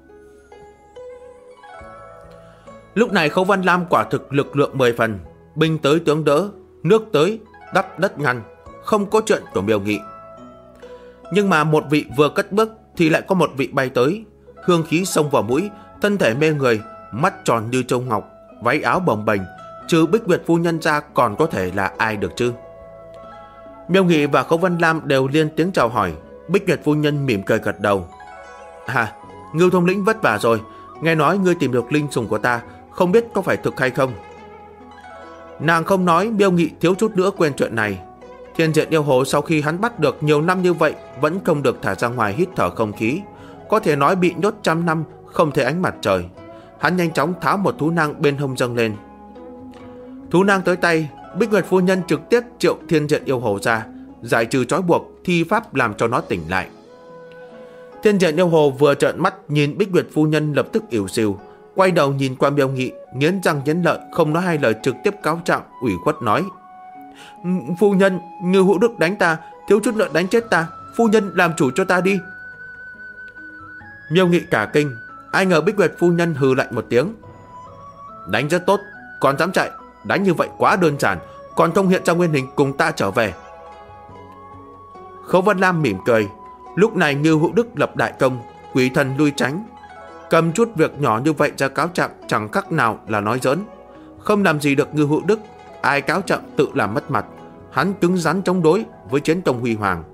Lúc này Khấu Văn Lam quả thực lực lượng 10 phần, binh tới tướng đỡ, nước tới đắp đất ngăn, không có chuyện của Miêu Nghị. Nhưng mà một vị vừa cất bước thì lại có một vị bay tới, hương khí xông vào mũi, thân thể mê người, mắt tròn như châu ngọc, váy áo bồng bềnh, trừ Bích Nguyệt phu nhân ra còn có thể là ai được chứ? Miêu Nghị và Khấu Văn Lam đều liên tiếng chào hỏi. Bích Nguyệt phu nhân mỉm cười gật đầu. Ngưu thống lĩnh vất vả rồi, nghe nói ngươi tìm được linh sủng của ta, không biết có phải thực hay không? Nàng không nói, Miêu Nghị thiếu chút nữa quên chuyện này. Thiên Diện Yêu Hồ sau khi hắn bắt được nhiều năm như vậy vẫn không được thả ra ngoài hít thở không khí, có thể nói bị nhốt 100 năm không thấy ánh mặt trời. Hắn nhanh chóng tháo một thú nang bên hông dâng lên. Thú nang tới tay, Bích Nguyệt phu nhân trực tiếp triệu Thiên Diện Yêu Hồ ra, giải trừ trói buộc, thi pháp làm cho nó tỉnh lại. Thiên Diện Yêu Hồ vừa trợn mắt nhìn Bích Nguyệt phu nhân lập tức ỉu xìu, quay đầu nhìn qua Miêu Nghị, nghiến răng nghiến lợi, không nói hai lời trực tiếp cáo trạng ủy khuất nói: Phu nhân, Ngưu Hữu Đức đánh ta, thiếu chút nữa đánh chết ta, phu nhân làm chủ cho ta đi. Miêu Nghị cả kinh, ai ngờ Bích Nguyệt phu nhân hừ lạnh một tiếng: Đánh rất tốt, còn dám chạy, đánh như vậy quá đơn giản, còn không hiện ra nguyên hình cùng ta trở về. Khấu Văn Lam mỉm cười. Lúc này Ngưu Hữu Đức lập đại công, quỷ thần lui tránh, cầm chút việc nhỏ như vậy ra cáo trạng chẳng khác nào là nói giỡn. Không làm gì được Ngưu Hữu Đức, ai cáo trạng tự làm mất mặt. Hắn cứng rắn chống đối với Chiến Tông huy hoàng.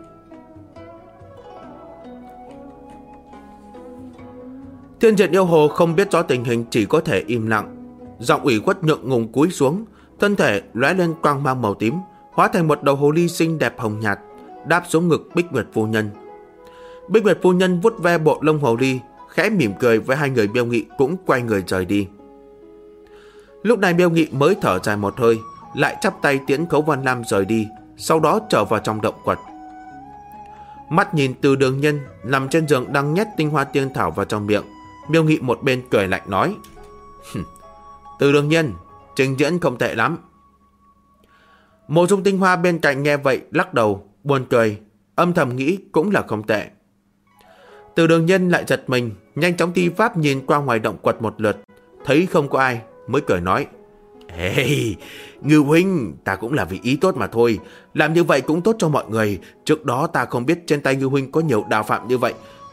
Thiên Diện Yêu Hồ không biết rõ tình hình, chỉ có thể im lặng. Giọng ủy khuất ngượng ngùng cúi xuống, thân thể lóe lên quang mang màu tím, hóa thành một đầu hồ ly xinh đẹp hồng nhạt, đáp xuống ngực Bích Nguyệt phu nhân. Bích Nguyệt phu nhân vuốt ve bộ lông hồ ly, khẽ mỉm cười với hai người. Miêu Nghị cũng quay người rời đi. Lúc này Miêu Nghị mới thở dài một hơi, lại chắp tay tiễn Khấu Văn Lam rời đi, sau đó trở vào trong động quật. Mắt nhìn Từ Đường Nhân nằm trên giường đang nhét tinh hoa tiên thảo vào trong miệng, Miêu Nghị một bên cười lạnh nói: Từ Đường Nhân, trình diễn không tệ lắm. Mộ Dung Tinh Hoa bên cạnh nghe vậy lắc đầu, buồn cười, âm thầm nghĩ cũng là không tệ. Từ Đường Nhân lại giật mình, nhanh chóng thi pháp nhìn qua ngoài động quật một lượt, thấy không có ai mới cười nói: Ê, Ngưu huynh, ta cũng là vì ý tốt mà thôi, làm như vậy cũng tốt cho mọi người. Trước đó ta không biết trên tay Ngưu huynh có nhiều đạo phạm như vậy,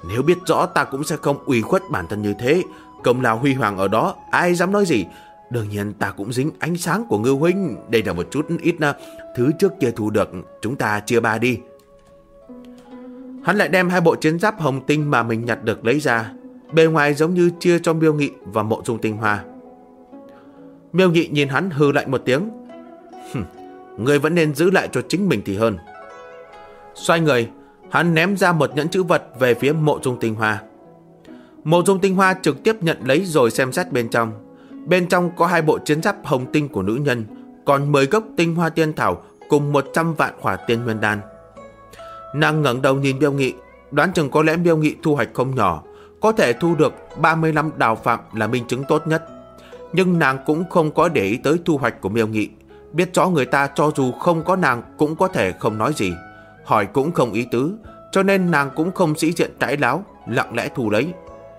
Nếu biết rõ ta cũng sẽ không ủy khuất bản thân như thế. Công lao huy hoàng ở đó, ai dám nói gì. Đương nhiên ta cũng dính ánh sáng của Ngư huynh. Đây là một chút ít thứ trước kia thu được. Chúng ta chia ba đi. Hắn lại đem 2 bộ chiến giáp hồng tinh mà mình nhặt được lấy ra. Bề ngoài giống như chia cho Miêu Nghị và Mộ Dung Tinh Hoa. Miêu Nghị nhìn hắn hừ lại một tiếng. Người vẫn nên giữ lại cho chính mình thì hơn. Xoay người, hắn ném ra một nhẫn trữ vật về phía Mộ Dung Tinh Hoa. Mộ Dung Tinh Hoa trực tiếp nhận lấy rồi xem xét bên trong. Bên trong có 2 bộ chiến giáp hồng tinh của nữ nhân, còn 10 gốc tinh hoa tiên thảo cùng 100 vạn hỏa tiên nguyên đan. Nàng ngẩng đầu nhìn Miêu Nghị, đoán chừng có lẽ Miêu Nghị thu hoạch không nhỏ, có thể thu được 35 đào phạm là minh chứng tốt nhất. Nhưng nàng cũng không có để ý tới thu hoạch của Miêu Nghị, biết rõ người ta cho dù không có nàng cũng có thể không nói gì, hỏi cũng không ý tứ, cho nên nàng cũng không sĩ diện cãi láo, lặng lẽ thu lấy.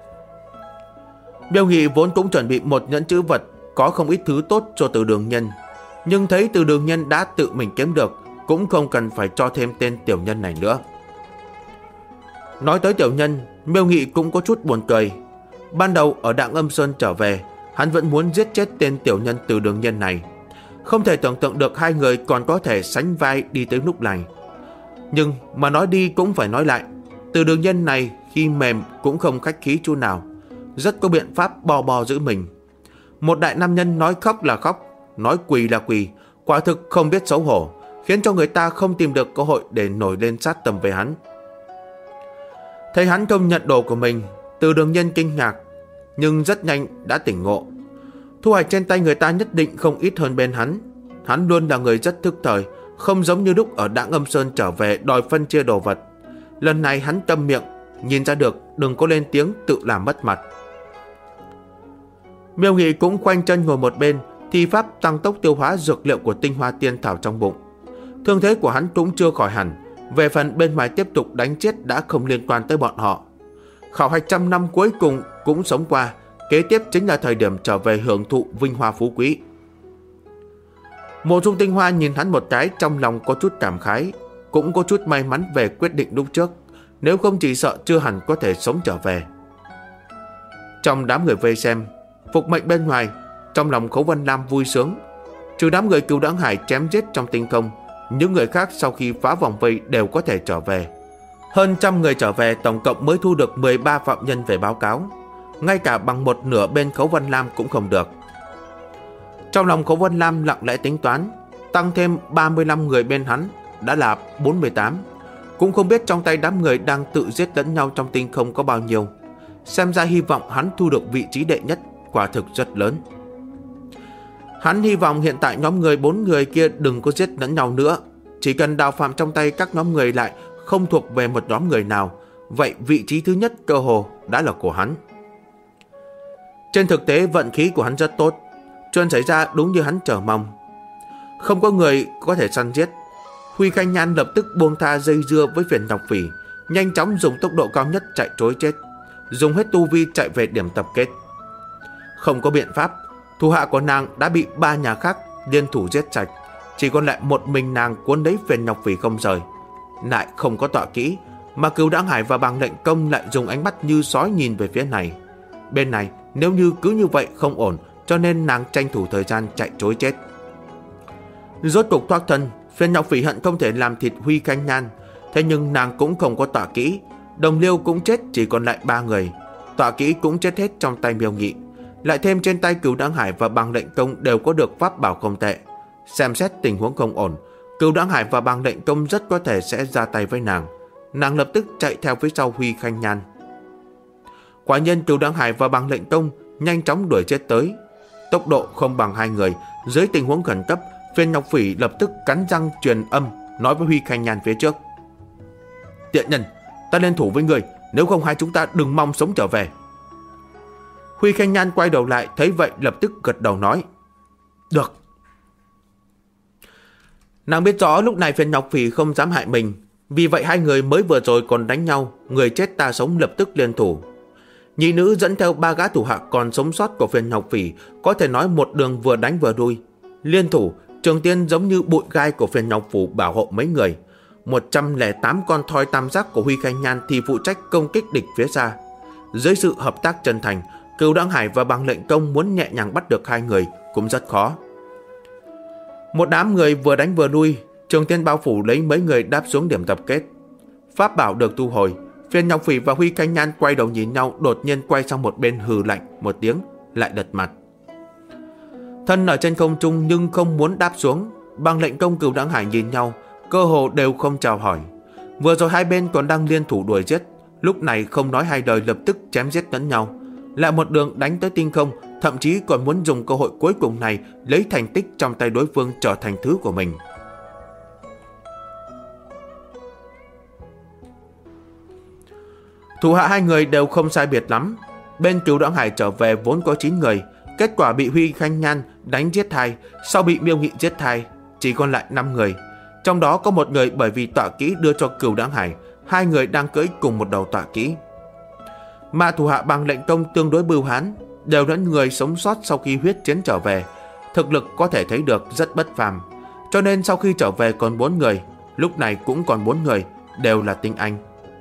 Miêu Nghị vốn cũng chuẩn bị một nhẫn trữ vật có không ít thứ tốt cho Từ Đường Nhân, nhưng thấy Từ Đường Nhân đã tự mình kiếm được, cũng không cần phải cho thêm tên tiểu nhân này nữa. Nói tới tiểu nhân, Miêu Nghị cũng có chút buồn cười. Ban đầu ở Đặng Âm Sơn trở về, hắn vẫn muốn giết chết tên tiểu nhân Từ Đường Nhân này. Không thể tưởng tượng được 2 người còn có thể sánh vai đi tới lúc này. Nhưng mà nói đi cũng phải nói lại, Từ Đường Nhân này khi mềm cũng không khách khí chút nào, rất có biện pháp bò giữ mình. Một đại nam nhân nói khóc là khóc, nói quỳ là quỳ, quả thực không biết xấu hổ, khiến cho người ta không tìm được cơ hội để nổi lên sát tâm về hắn. Thấy hắn không nhận đồ của mình, Từ Đường Nhân kinh ngạc, nhưng rất nhanh đã tỉnh ngộ. Thu hoạch trên tay người ta nhất định không ít hơn bên hắn. Hắn luôn là người rất thức thời, không giống như lúc ở Đặng Âm Sơn trở về đòi phân chia đồ vật. Lần này hắn câm miệng, nhìn ra được đừng có lên tiếng tự làm mất mặt. Miêu Nghị cũng khoanh chân ngồi một bên, thi pháp tăng tốc tiêu hóa dược liệu của tinh hoa tiên thảo trong bụng. Thương thế của hắn cũng chưa khỏi hẳn, về phần bên ngoài tiếp tục đánh chết đã không liên quan tới bọn họ. Khảo hạch 100 năm cuối cùng cũng sống qua, kế tiếp chính là thời điểm trở về hưởng thụ vinh hoa phú quý. Mộ Dung Tinh Hoa nhìn hắn một cái, trong lòng có chút cảm khái, cũng có chút may mắn về quyết định lúc trước, nếu không chỉ sợ chưa hẳn có thể sống trở về. Trong đám người vây xem, phục mệnh bên ngoài, trong lòng Khấu Vân Lam vui sướng. Trừ đám người Cửu Đãng Hải chém giết trong tinh không, những người khác sau khi phá vòng vây đều có thể trở về. Hơn 100 người trở về, tổng cộng mới thu được 13 phạm nhân về báo cáo. Ngay cả bằng một nửa bên Khấu Vân Lam cũng không được. Trong lòng Khấu Vân Lam lặng lẽ tính toán, tăng thêm 35 người bên hắn đã là 48. Cũng không biết trong tay đám người đang tự giết lẫn nhau trong tinh không có bao nhiêu. Xem ra hy vọng hắn thu được vị trí đệ nhất quả thực rất lớn. Hắn hy vọng hiện tại nhóm người 4 người kia đừng có giết lẫn nhau nữa. Chỉ cần đào phạm trong tay các nhóm người lại không thuộc về một nhóm người nào, vậy vị trí thứ nhất cơ hồ đã là của hắn. Trên thực tế vận khí của hắn rất tốt, chuyện xảy ra đúng như hắn chờ mong. Không có người có thể săn giết. Huy Khanh Nhan lập tức buông tha dây dưa với Phiền Ngọc Phỉ, nhanh chóng dùng tốc độ cao nhất chạy trối chết, dùng hết tu vi chạy về điểm tập kết. Không có biện pháp, thủ hạ của nàng đã bị 3 nhà khác liên thủ giết sạch, chỉ còn lại một mình nàng cuốn lấy Phiền Ngọc Phỉ không rời. Lại không có tọa kỹ, mà Cửu Đãng Hải và Bàng Lệnh Công lại dùng ánh mắt như sói nhìn về phía này. Bên này nếu như cứ như vậy không ổn, cho nên nàng tranh thủ thời gian chạy trối chết. Rốt cục thoát thân, Phiền Ngọc Phỉ hận không thể làm thịt Huy Khanh Nhan, thế nhưng nàng cũng không có tọa kỹ. Đồng Liêu cũng chết, chỉ còn lại 3 người. Tọa kỹ cũng chết hết trong tay Miêu Nghị. Lại thêm trên tay Cửu Đãng Hải và Bàng Lệnh Công đều có được pháp bảo không tệ. Xem xét tình huống không ổn, Cửu Đãng Hải và Bàng Lệnh Công rất có thể sẽ ra tay với nàng. Nàng lập tức chạy theo phía sau Huy Khanh Nhan. Quả nhiên Cửu Đãng Hải và Bàng Lệnh Công nhanh chóng đuổi chết tới. Tốc độ không bằng 2 người, dưới tình huống khẩn cấp, Phiền Ngọc Phỉ lập tức cắn răng truyền âm nói với Huy Khanh Nhan phía trước: "Tiện nhân, ta lên thủ với người, nếu không hai chúng ta đừng mong sống trở về." Huy Khanh Nhan quay đầu lại thấy vậy lập tức gật đầu nói: "Được." Nàng biết rõ lúc này Phiền Ngọc Phỉ không dám hại mình, vì vậy 2 người mới vừa rồi còn đánh nhau, người chết ta sống lập tức liên thủ. Nhị nữ dẫn theo 3 gã thủ hạ còn sống sót của Phiền Ngọc Phỉ, có thể nói một đường vừa đánh vừa đuôi. Liên thủ, Trường Tiên giống như bụi gai của Phiền Ngọc Phủ bảo hộ mấy người. 108 con thoi tam giác của Huy Khanh Nhan thì phụ trách công kích địch phía xa. Dưới sự hợp tác chân thành, Cửu Đăng Hải và Bằng Lệnh Công muốn nhẹ nhàng bắt được hai người cũng rất khó. Một đám người vừa đánh vừa lui, Trường Tiên bao phủ lấy mấy người đáp xuống điểm tập kết. Pháp bảo được thu hồi, Phiên Ngọc Phỉ và Huy Khanh Nhan quay đầu nhìn nhau, đột nhiên quay sang một bên hừ lạnh một tiếng, lại lật mặt. Thân ở trên không trung nhưng không muốn đáp xuống, Bằng Lệnh Công, Cửu Đăng Hải nhìn nhau, cơ hồ đều không chào hỏi. Vừa rồi hai bên còn đang liên thủ đuổi giết, lúc này không nói hai lời lập tức chém giết lẫn nhau, lại một đường đánh tới tinh không, thậm chí còn muốn dùng cơ hội cuối cùng này lấy thành tích trong tay đối phương trở thành thứ của mình. Thủ hạ hai người đều không sai biệt lắm. Bên Cửu Đăng Hải trở về vốn có 9 người, kết quả bị Huy Khanh Nhan đánh giết 2, sau bị Miêu Nghị giết 2, chỉ còn lại 5 người. Trong đó có một người bởi vì tọa kỹ đưa cho Cửu Đăng Hải, 2 người đang cưỡi cùng một đầu tọa kỹ. Mà thủ hạ Bằng Lệnh Công tương đối bưu hán, đều là người sống sót sau khi huyết chiến trở về, thực lực có thể thấy được rất bất phàm. Cho nên sau khi trở về còn 4 người, lúc này cũng còn 4 người, đều là tinh anh.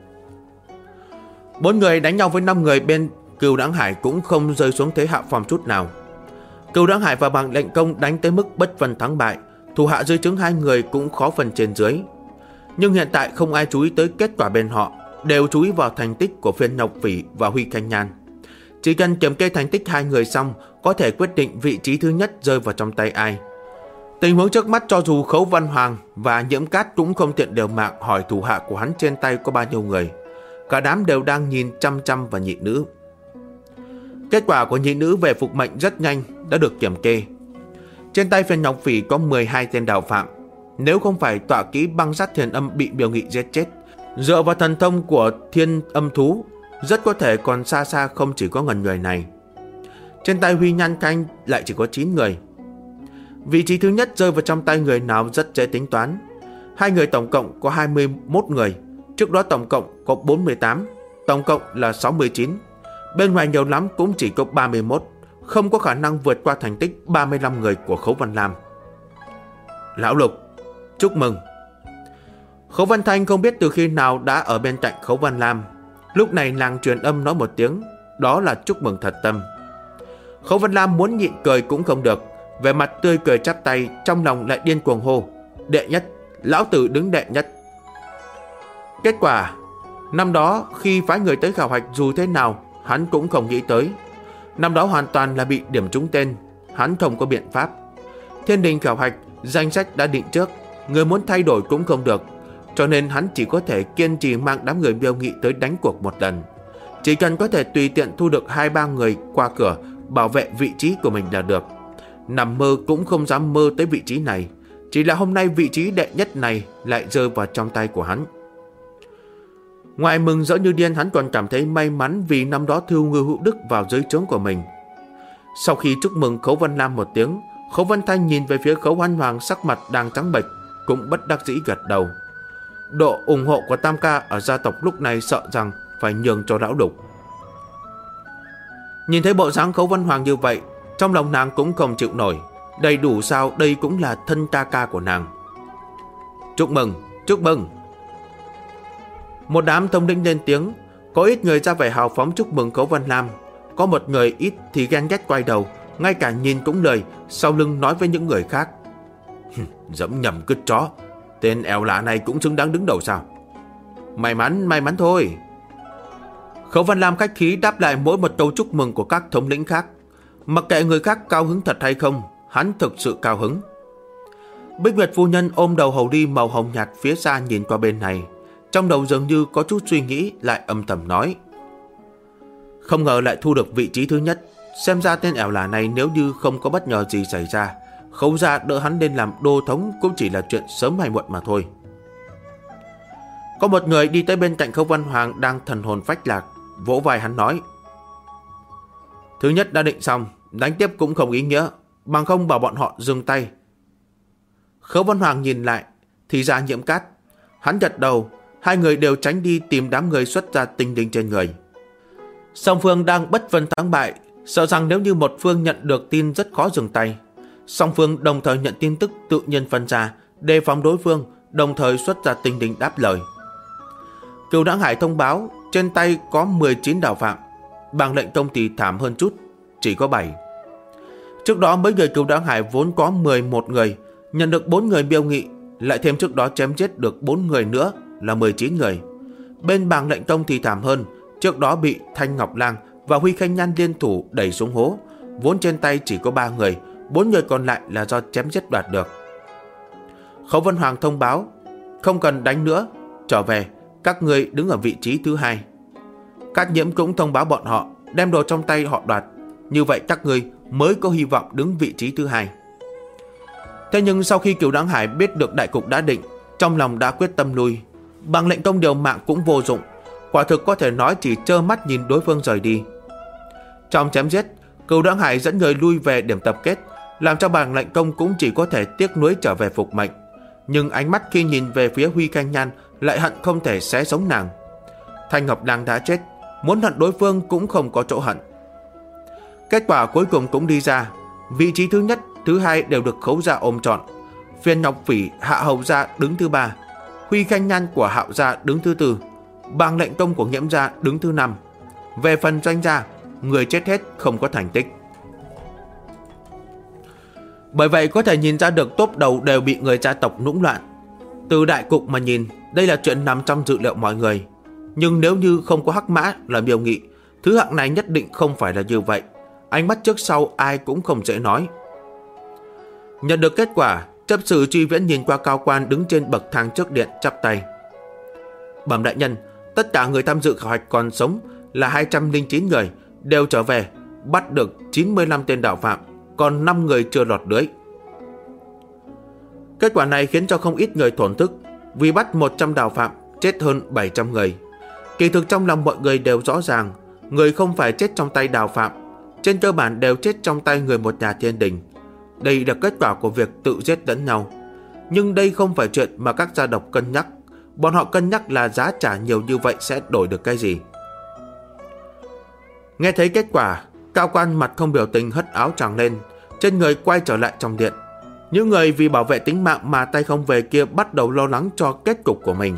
4 người đánh nhau với 5 người bên Cửu Đăng Hải cũng không rơi xuống thế hạ phong chút nào. Cửu Đăng Hải và Bằng Lệnh Công đánh tới mức bất phân thắng bại, thủ hạ dưới trướng hai người cũng khó phần trên dưới. Nhưng hiện tại không ai chú ý tới kết quả bên họ, đều chú ý vào thành tích của Phiên Ngọc Phỉ và Huy Khanh Nhan. Chỉ cần kiểm kê thành tích hai người xong, có thể quyết định vị trí thứ nhất rơi vào trong tay ai. Tình huống trước mắt cho dù Khấu Văn Hoàng và Nhiễm Cát cũng không tiện đều mạng hỏi thủ hạ của hắn trên tay có bao nhiêu người. Cả đám đều đang nhìn chăm chăm vào nhị nữ. Kết quả của nhị nữ về phục mệnh rất nhanh đã được kiểm kê. Trên tay Phiên Ngọc Phỉ có 12 tên đạo phạm. Nếu không phải tọa kỹ băng sát thiền âm bị Miêu Nghị giết chết, dựa vào thần thông của thiên âm thú, rất có thể còn xa xa không chỉ có ngần người này. Trên tay Huy Nhan Khanh lại chỉ có 9 người. Vị trí thứ nhất rơi vào trong tay người nào rất dễ tính toán. Hai người tổng cộng có 21 người, trước đó tổng cộng có 48, tổng cộng là 69. Bên ngoài nhiều lắm cũng chỉ có 31, không có khả năng vượt qua thành tích 35 người của Khấu Văn Lam. Lão Lục, chúc mừng. Khấu Văn Thanh không biết từ khi nào đã ở bên cạnh Khấu Văn Lam. Lúc này nàng truyền âm nói một tiếng, đó là chúc mừng thật tâm. Khấu Văn Lam muốn nhịn cười cũng không được, vẻ mặt tươi cười chắp tay, trong lòng lại điên cuồng hô: đệ nhất, lão tử đứng đệ nhất. Kết quả, năm đó khi phái người tới khảo hạch dù thế nào, hắn cũng không nghĩ tới. Năm đó hoàn toàn là bị điểm trúng tên, hắn không có biện pháp. Thiên đình khảo hạch, danh sách đã định trước, người muốn thay đổi cũng không được, cho nên hắn chỉ có thể kiên trì mang đám người Miêu Nghị tới đánh cuộc một lần. Chỉ cần có thể tùy tiện thu được 2-3 người qua cửa, bảo vệ vị trí của mình là được. Nằm mơ cũng không dám mơ tới vị trí này, chỉ là hôm nay vị trí đệ nhất này lại rơi vào trong tay của hắn. Ngoài mừng rỡ như điên, hắn còn cảm thấy may mắn vì năm đó Thư Ngư Hữu Đức vào dưới trướng của mình. Sau khi chúc mừng Khấu Văn Lam một tiếng, Khấu Văn Thanh nhìn về phía Khấu Văn Hoàng sắc mặt đang trắng bệch, cũng bất đắc dĩ gật đầu. Độ ủng hộ của Tam Ca ở gia tộc lúc này sợ rằng phải nhường cho Lão Lục. Nhìn thấy bộ dáng Khấu Văn Hoàng như vậy, trong lòng nàng cũng không chịu nổi. Đầy đủ sao đây cũng là thân ca của nàng. Chúc mừng, chúc mừng. Một đám thống lĩnh lên tiếng, có ít người ra vẻ hào phóng chúc mừng Khấu Văn Lam, có một người ít thì ghen ghét quay đầu, ngay cả nhìn cũng lười, sau lưng nói với những người khác: dẫm nhầm cứt chó, tên ẻo lạ này cũng xứng đáng đứng đầu sao? May mắn thôi. Khấu Văn Lam khách khí đáp lại mỗi một câu chúc mừng của các thống lĩnh khác. Mặc kệ người khác cao hứng thật hay không, hắn thực sự cao hứng. Bích Nguyệt phu nhân ôm đầu hầu đi màu hồng nhạt phía xa nhìn qua bên này, trong đầu dường như có chút suy nghĩ, lại âm thầm nói: không ngờ lại thu được vị trí thứ nhất. Xem ra tên ẻo lả này nếu như không có bất ngờ gì xảy ra, Khấu gia đỡ hắn lên làm đô thống cũng chỉ là chuyện sớm hay muộn mà thôi. Có một người đi tới bên cạnh Khấu Văn Hoàng đang thần hồn phách lạc, vỗ vai hắn nói: thứ nhất đã định xong, đánh tiếp cũng không ý nghĩa, bằng không bảo bọn họ dừng tay. Khấu Văn Hoàng nhìn lại thì ra Nhiễm Cát. Hắn gật đầu, hai người đều tránh đi tìm đám người xuất ra tinh linh trên người. Song phương đang bất phân thắng bại, sợ rằng nếu như một phương nhận được tin rất khó dừng tay. Song phương đồng thời nhận tin tức tự nhiên phân ra, đề phòng đối phương, đồng thời xuất ra tinh đình đáp lời. Cửu Đãng Hải thông báo trên tay có 19 đạo phạm, Bàng Lệnh Tông thì thảm hơn chút, chỉ có 7. Trước đó mấy người Cửu Đãng Hải vốn có 11 người, nhận được 4 người Miêu Nghị, lại thêm trước đó chém giết được 4 người nữa là 19 người. Bên Bàng Lệnh Tông thì thảm hơn, trước đó bị Thanh Ngọc Lang và Huy Khanh Nhan liên thủ đẩy xuống hố, vốn trên tay chỉ có 3 người, 4 người còn lại là do chém giết đoạt được. Khấu Vân Hoàng thông báo không cần đánh nữa, trở về, các người đứng ở vị trí thứ 2. Cát Nhiễm cũng thông báo bọn họ đem đồ trong tay họ đoạt, như vậy các người mới có hy vọng đứng vị trí thứ 2. Thế nhưng sau khi Cửu Đãng Hải biết được đại cục đã định, trong lòng đã quyết tâm lui. Bàng Lệnh Tông điều mạng cũng vô dụng, quả thực có thể nói chỉ trơ mắt nhìn đối phương rời đi. Trong chém giết, Cửu Đãng Hải dẫn người lui về điểm tập kết, làm cho Bàng Lệnh Tông cũng chỉ có thể tiếc nuối trở về phục mệnh. Nhưng ánh mắt khi nhìn về phía Huy Khanh Nhan lại hận không thể xé sống nàng. Thanh Ngọc Lang đã chết, muốn hận đối phương cũng không có chỗ hận. Kết quả cuối cùng cũng đi ra, vị trí thứ nhất, thứ 2 đều được Khấu gia ôm trọn. Phiên Ngọc Phỉ, Hạ Hầu gia đứng thứ 3, Huy Khanh Nhan của Hạo gia đứng thứ 4, Bàng Lệnh Tông của Nghiễm gia đứng thứ 5. Về phần Doanh gia, người chết hết không có thành tích. Bởi vậy có thể nhìn ra được top đầu đều bị người gia tộc nũng loạn. Từ đại cục mà nhìn, đây là chuyện nằm trong dự liệu mọi người. Nhưng nếu như không có Hắc Mã là Miêu Nghị, thứ hạng này nhất định không phải là như vậy. Ánh mắt trước sau ai cũng không dễ nói. Nhận được kết quả, chấp sự Truy Viễn nhìn qua cao quan đứng trên bậc thang trước điện chắp tay. Bẩm đại nhân, tất cả người tham dự khảo hạch còn sống là 209 người, đều trở về, bắt được 95 tên đạo phạm, còn 5 người chưa lọt lưới. Kết quả này khiến cho không ít người thổn thức, vì bắt 100 đạo phạm, chết hơn 700 người. Kỳ thực trong lòng mọi người đều rõ ràng, người không phải chết trong tay đạo phạm, trên cơ bản đều chết trong tay người một nhà thiên đình. Đây là kết quả của việc tự giết lẫn nhau. Nhưng đây không phải chuyện mà các gia tộc cân nhắc. Bọn họ cân nhắc là giá trả nhiều như vậy sẽ đổi được cái gì. Nghe thấy kết quả, cao quan mặt không biểu tình hất áo choàng lên, trên người quay trở lại trong điện. Những người vì bảo vệ tính mạng mà tay không về kia bắt đầu lo lắng cho kết cục của mình.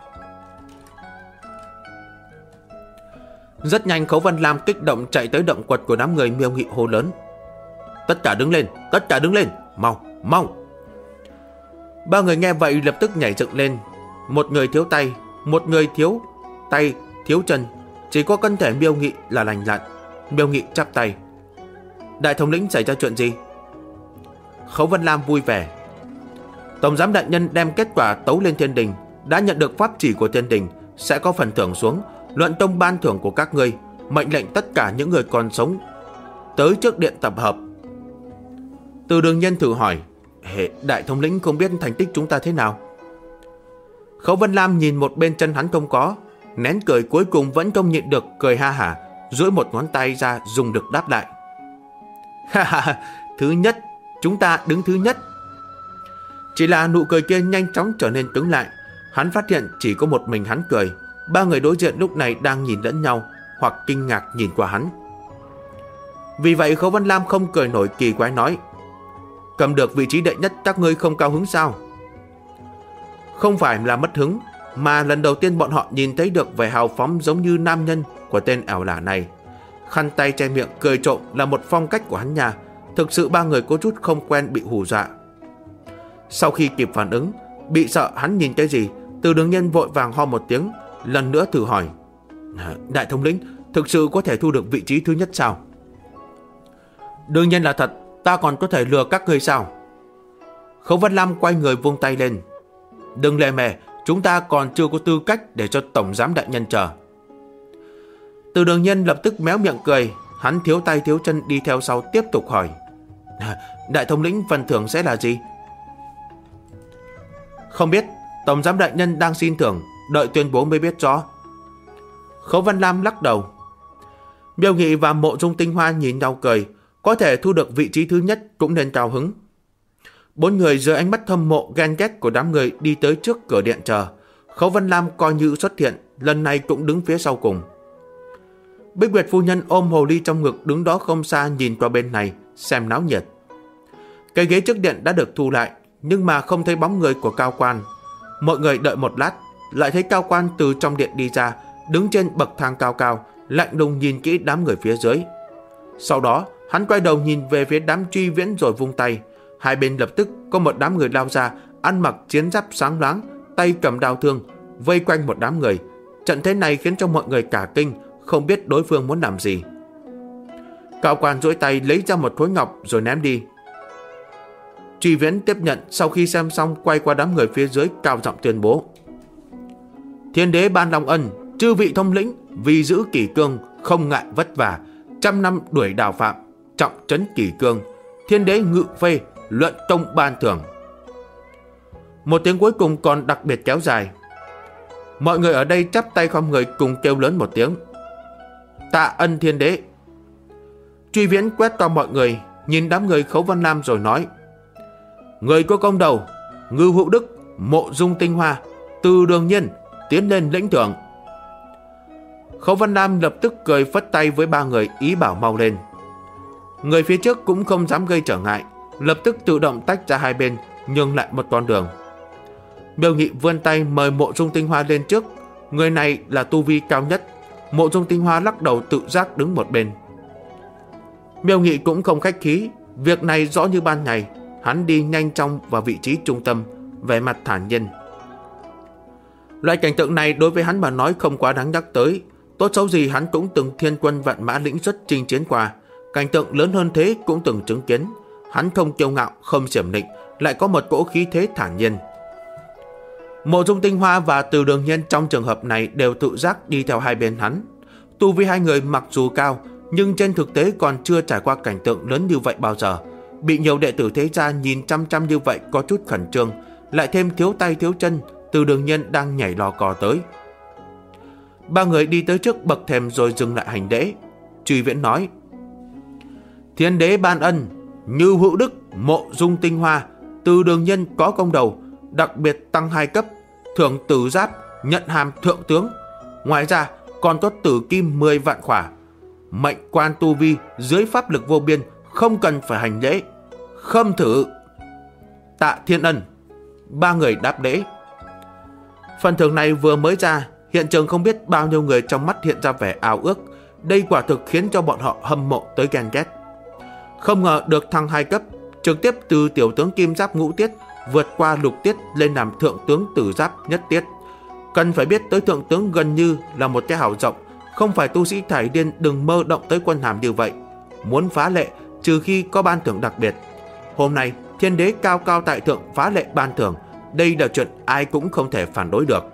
Rất nhanh Khấu Vân Lam kích động chạy tới động quật của đám người Miêu Nghị hô lớn. Tất cả đứng lên, tất cả đứng lên, mau, mau. Ba người nghe vậy lập tức nhảy dựng lên. Một người thiếu tay, một người thiếu tay, thiếu chân, chỉ có thân thể Miêu Nghị là lành lặn. Miêu Nghị chắp tay. Đại thống lĩnh xảy ra chuyện gì? Khấu Vân Lam vui vẻ. Tổng giám đại nhân đem kết quả tấu lên thiên đình, đã nhận được pháp chỉ của thiên đình, sẽ có phần thưởng xuống, luận tông ban thưởng của các ngươi, mệnh lệnh tất cả những người còn sống tới trước điện tập hợp. Từ Đường Nhân thử hỏi, hệ đại thống lĩnh không biết thành tích chúng ta thế nào? Khấu Vân Lam nhìn một bên chân hắn không có, nén cười cuối cùng vẫn không nhịn được cười ha hả, duỗi một ngón tay ra dùng được đáp lại. Ha ha, thứ nhất, chúng ta đứng thứ nhất. Chỉ là nụ cười kia nhanh chóng trở nên cứng lại. Hắn phát hiện chỉ có một mình hắn cười. Ba người đối diện lúc này đang nhìn lẫn nhau, hoặc kinh ngạc nhìn qua hắn. Vì vậy Khấu Vân Lam không cười nổi, kỳ quái nói, cầm được vị trí đệ nhất các ngươi không cao hứng sao? Không phải là mất hứng, mà lần đầu tiên bọn họ nhìn thấy được vẻ hào phóng giống như nam nhân của tên ẻo lả này. Khăn tay che miệng cười trộm là một phong cách của hắn nha. Thực sự ba người có chút không quen bị hù dọa. Sau khi kịp phản ứng, bị sợ hắn nhìn cái gì, Từ Đường Nhân vội vàng ho một tiếng, lần nữa thử hỏi, đại thống lĩnh thực sự có thể thu được vị trí thứ nhất sao? Đương nhiên là thật, ta còn có thể lừa các ngươi sao? Khấu Vân Lam quay người vung tay lên. Đừng lề mề, chúng ta còn chưa có tư cách để cho tổng giám đại nhân chờ. Từ Đường Nhân lập tức méo miệng cười. Hắn thiếu tay thiếu chân đi theo sau tiếp tục hỏi, đại thống lĩnh phần thưởng sẽ là gì? Không biết, tổng giám đại nhân đang xin thưởng, đợi tuyên bố mới biết rõ. Khấu Vân Lam lắc đầu. Miêu Nghị và Mộ Dung Tinh Hoa nhìn nhau cười, có thể thu được vị trí thứ nhất cũng nên cao hứng. Bốn người dưới ánh mắt thâm mộ ghen ghét của đám người đi tới trước cửa điện chờ. Khấu Vân Lam coi như xuất hiện, lần này cũng đứng phía sau cùng. Bích Nguyệt phu nhân ôm hồ ly trong ngực đứng đó không xa nhìn qua bên này xem náo nhiệt. Cái ghế trước điện đã được thu lại, nhưng mà không thấy bóng người của cao quan. Mọi người đợi một lát, lại thấy Cao Quan từ trong điện đi ra, đứng trên bậc thang cao cao, lạnh lùng nhìn kỹ đám người phía dưới. Sau đó, hắn quay đầu nhìn về phía đám Truy Viễn rồi vung tay. Hai bên lập tức có một đám người lao ra, ăn mặc chiến giáp sáng loáng, tay cầm đao thương, vây quanh một đám người. Trận thế này khiến cho mọi người cả kinh, không biết đối phương muốn làm gì. Cao Quan duỗi tay lấy ra một khối ngọc rồi ném đi. Truy Viễn tiếp nhận, sau khi xem xong quay qua đám người phía dưới cao giọng tuyên bố: Thiên đế ban long ân, chư vị thông lĩnh vì giữ kỷ cương không ngại vất vả, 100 năm đuổi đào phạm, trọng trấn kỷ cương, thiên đế ngự phê, luận công ban thưởng. Một tiếng cuối cùng còn đặc biệt kéo dài. Mọi người ở đây chắp tay khom người cùng kêu lớn một tiếng: Tạ ân thiên đế. Truy Viễn quét qua mọi người, nhìn đám người Khấu Văn Lam rồi nói: Người có công đầu, Ngư Hữu Đức, Mộ Dung Tinh Hoa, Từ Đường Nhiên tiến lên lĩnh thưởng. Khấu Văn Lam lập tức cười phất tay với ba người, ý bảo mau lên. Người phía trước cũng không dám gây trở ngại, lập tức tự động tách ra hai bên, nhường lại một con đường. Miêu Nghị vươn tay mời Mộ Dung Tinh Hoa lên trước. Người này là tu vi cao nhất. Mộ Dung Tinh Hoa lắc đầu tự giác đứng một bên. Miêu Nghị cũng không khách khí, việc này rõ như ban ngày. Hắn đi nhanh chóng vào vị trí trung tâm, vẻ mặt thản nhiên. Loại cảnh tượng này đối với hắn mà nói không quá đáng nhắc tới. Tốt xấu gì hắn cũng từng thiên quân vạn mã lĩnh xuất chinh chiến qua, cảnh tượng lớn hơn thế cũng từng chứng kiến. Hắn không kiêu ngạo, không xiểm nịnh, lại có một cỗ khí thế thản nhiên. Mộ Dung Tinh Hoa và Từ Đường Nhiên trong trường hợp này đều tự giác đi theo hai bên hắn. Tu vi hai người mặc dù cao, nhưng trên thực tế còn chưa trải qua cảnh tượng lớn như vậy bao giờ. Bị nhiều đệ tử thế gia nhìn chăm chăm như vậy có chút khẩn trương, lại thêm thiếu tay thiếu chân. Từ Đường Nhiên đang nhảy lò cò tới. Ba người đi tới trước bậc thềm rồi dừng lại hành lễ. Truy Viễn nói: Thiên đế ban ân, Như Hữu Đức, Mộ Dung Tinh Hoa, Từ Đường Nhiên có công đầu, đặc biệt tăng 2 cấp, thưởng tử giáp, nhận hàm thượng tướng. Ngoài ra còn có tử kim 10 vạn khỏa. Mệnh quan tu vi dưới pháp lực vô biên, không cần phải hành lễ. Khâm thử. Tạ thiên ân. Ba người đáp lễ. Phần thưởng này vừa mới ra, hiện trường không biết bao nhiêu người trong mắt hiện ra vẻ ao ước. Đây quả thực khiến cho bọn họ hâm mộ tới ghen ghét. Không ngờ được thăng 2 cấp, trực tiếp từ tiểu tướng kim giáp ngũ tiết vượt qua lục tiết lên làm thượng tướng tử giáp nhất tiết. Cần phải biết tới thượng tướng gần như là một cái hào rộng, không phải tu sĩ thải điên đừng mơ động tới quân hàm như vậy. Muốn phá lệ trừ khi có ban thưởng đặc biệt. Hôm nay thiên đế cao cao tại thượng phá lệ ban thưởng, đây là chuyện ai cũng không thể phản đối được.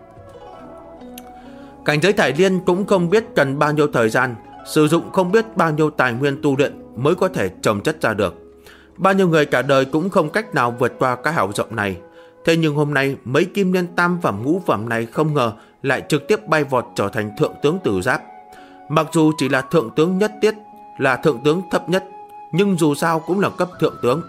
Cảnh giới thải liên cũng không biết cần bao nhiêu thời gian, sử dụng không biết bao nhiêu tài nguyên tu luyện mới có thể trồng chất ra được. Bao nhiêu người cả đời cũng không cách nào vượt qua cái hào rộng này. Thế nhưng hôm nay mấy kim liên tam phẩm ngũ phẩm này không ngờ lại trực tiếp bay vọt trở thành thượng tướng tử giáp. Mặc dù chỉ là thượng tướng nhất tiết, là thượng tướng thấp nhất, nhưng dù sao cũng là cấp thượng tướng.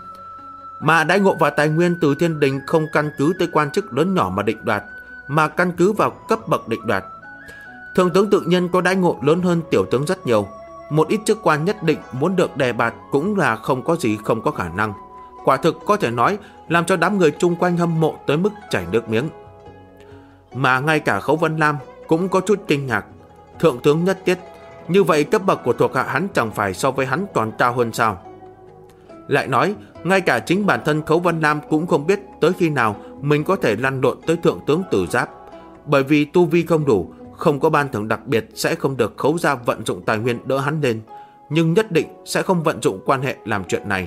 Mà đãi ngộ và tài nguyên từ thiên đình không căn cứ tới quan chức lớn nhỏ mà định đoạt, mà căn cứ vào cấp bậc định đoạt. Thượng tướng tự nhiên có đãi ngộ lớn hơn tiểu tướng rất nhiều. Một ít chức quan nhất định muốn được đề bạt cũng là không có gì không có khả năng. Quả thực có thể nói làm cho đám người chung quanh hâm mộ tới mức chảy nước miếng. Mà ngay cả Khấu Văn Lam cũng có chút kinh ngạc. Thượng tướng nhất tiết, như vậy cấp bậc của thuộc hạ hắn chẳng phải so với hắn còn cao hơn sao? Lại nói, ngay cả chính bản thân Khấu Văn Lam cũng không biết tới khi nào mình có thể lăn lộn tới thượng tướng tử giáp. Bởi vì tu vi không đủ, không có ban thưởng đặc biệt sẽ không được Khấu gia vận dụng tài nguyên đỡ hắn lên, nhưng nhất định sẽ không vận dụng quan hệ làm chuyện này.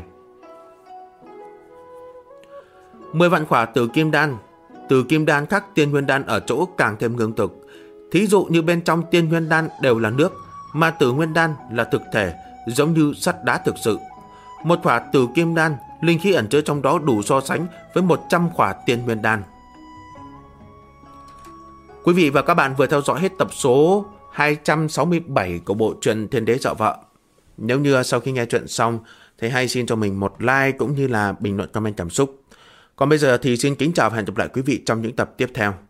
10 vạn khỏa tử kim đan. Tử kim đan khác tiên nguyên đan ở chỗ càng thêm ngưng thực. Thí dụ như bên trong tiên nguyên đan đều là nước, mà tử nguyên đan là thực thể, giống như sắt đá thực sự. Một khỏa tử kim đan, linh khí ẩn chứa trong đó đủ so sánh với 100 khỏa tiên nguyên đan. Quý vị và các bạn vừa theo dõi hết tập số 267 của bộ truyện Thiên Đế Dọa Vợ. Nếu như sau khi nghe chuyện xong, thì hãy xin cho mình một like cũng như là bình luận comment cảm xúc. Còn bây giờ thì xin kính chào và hẹn gặp lại quý vị trong những tập tiếp theo.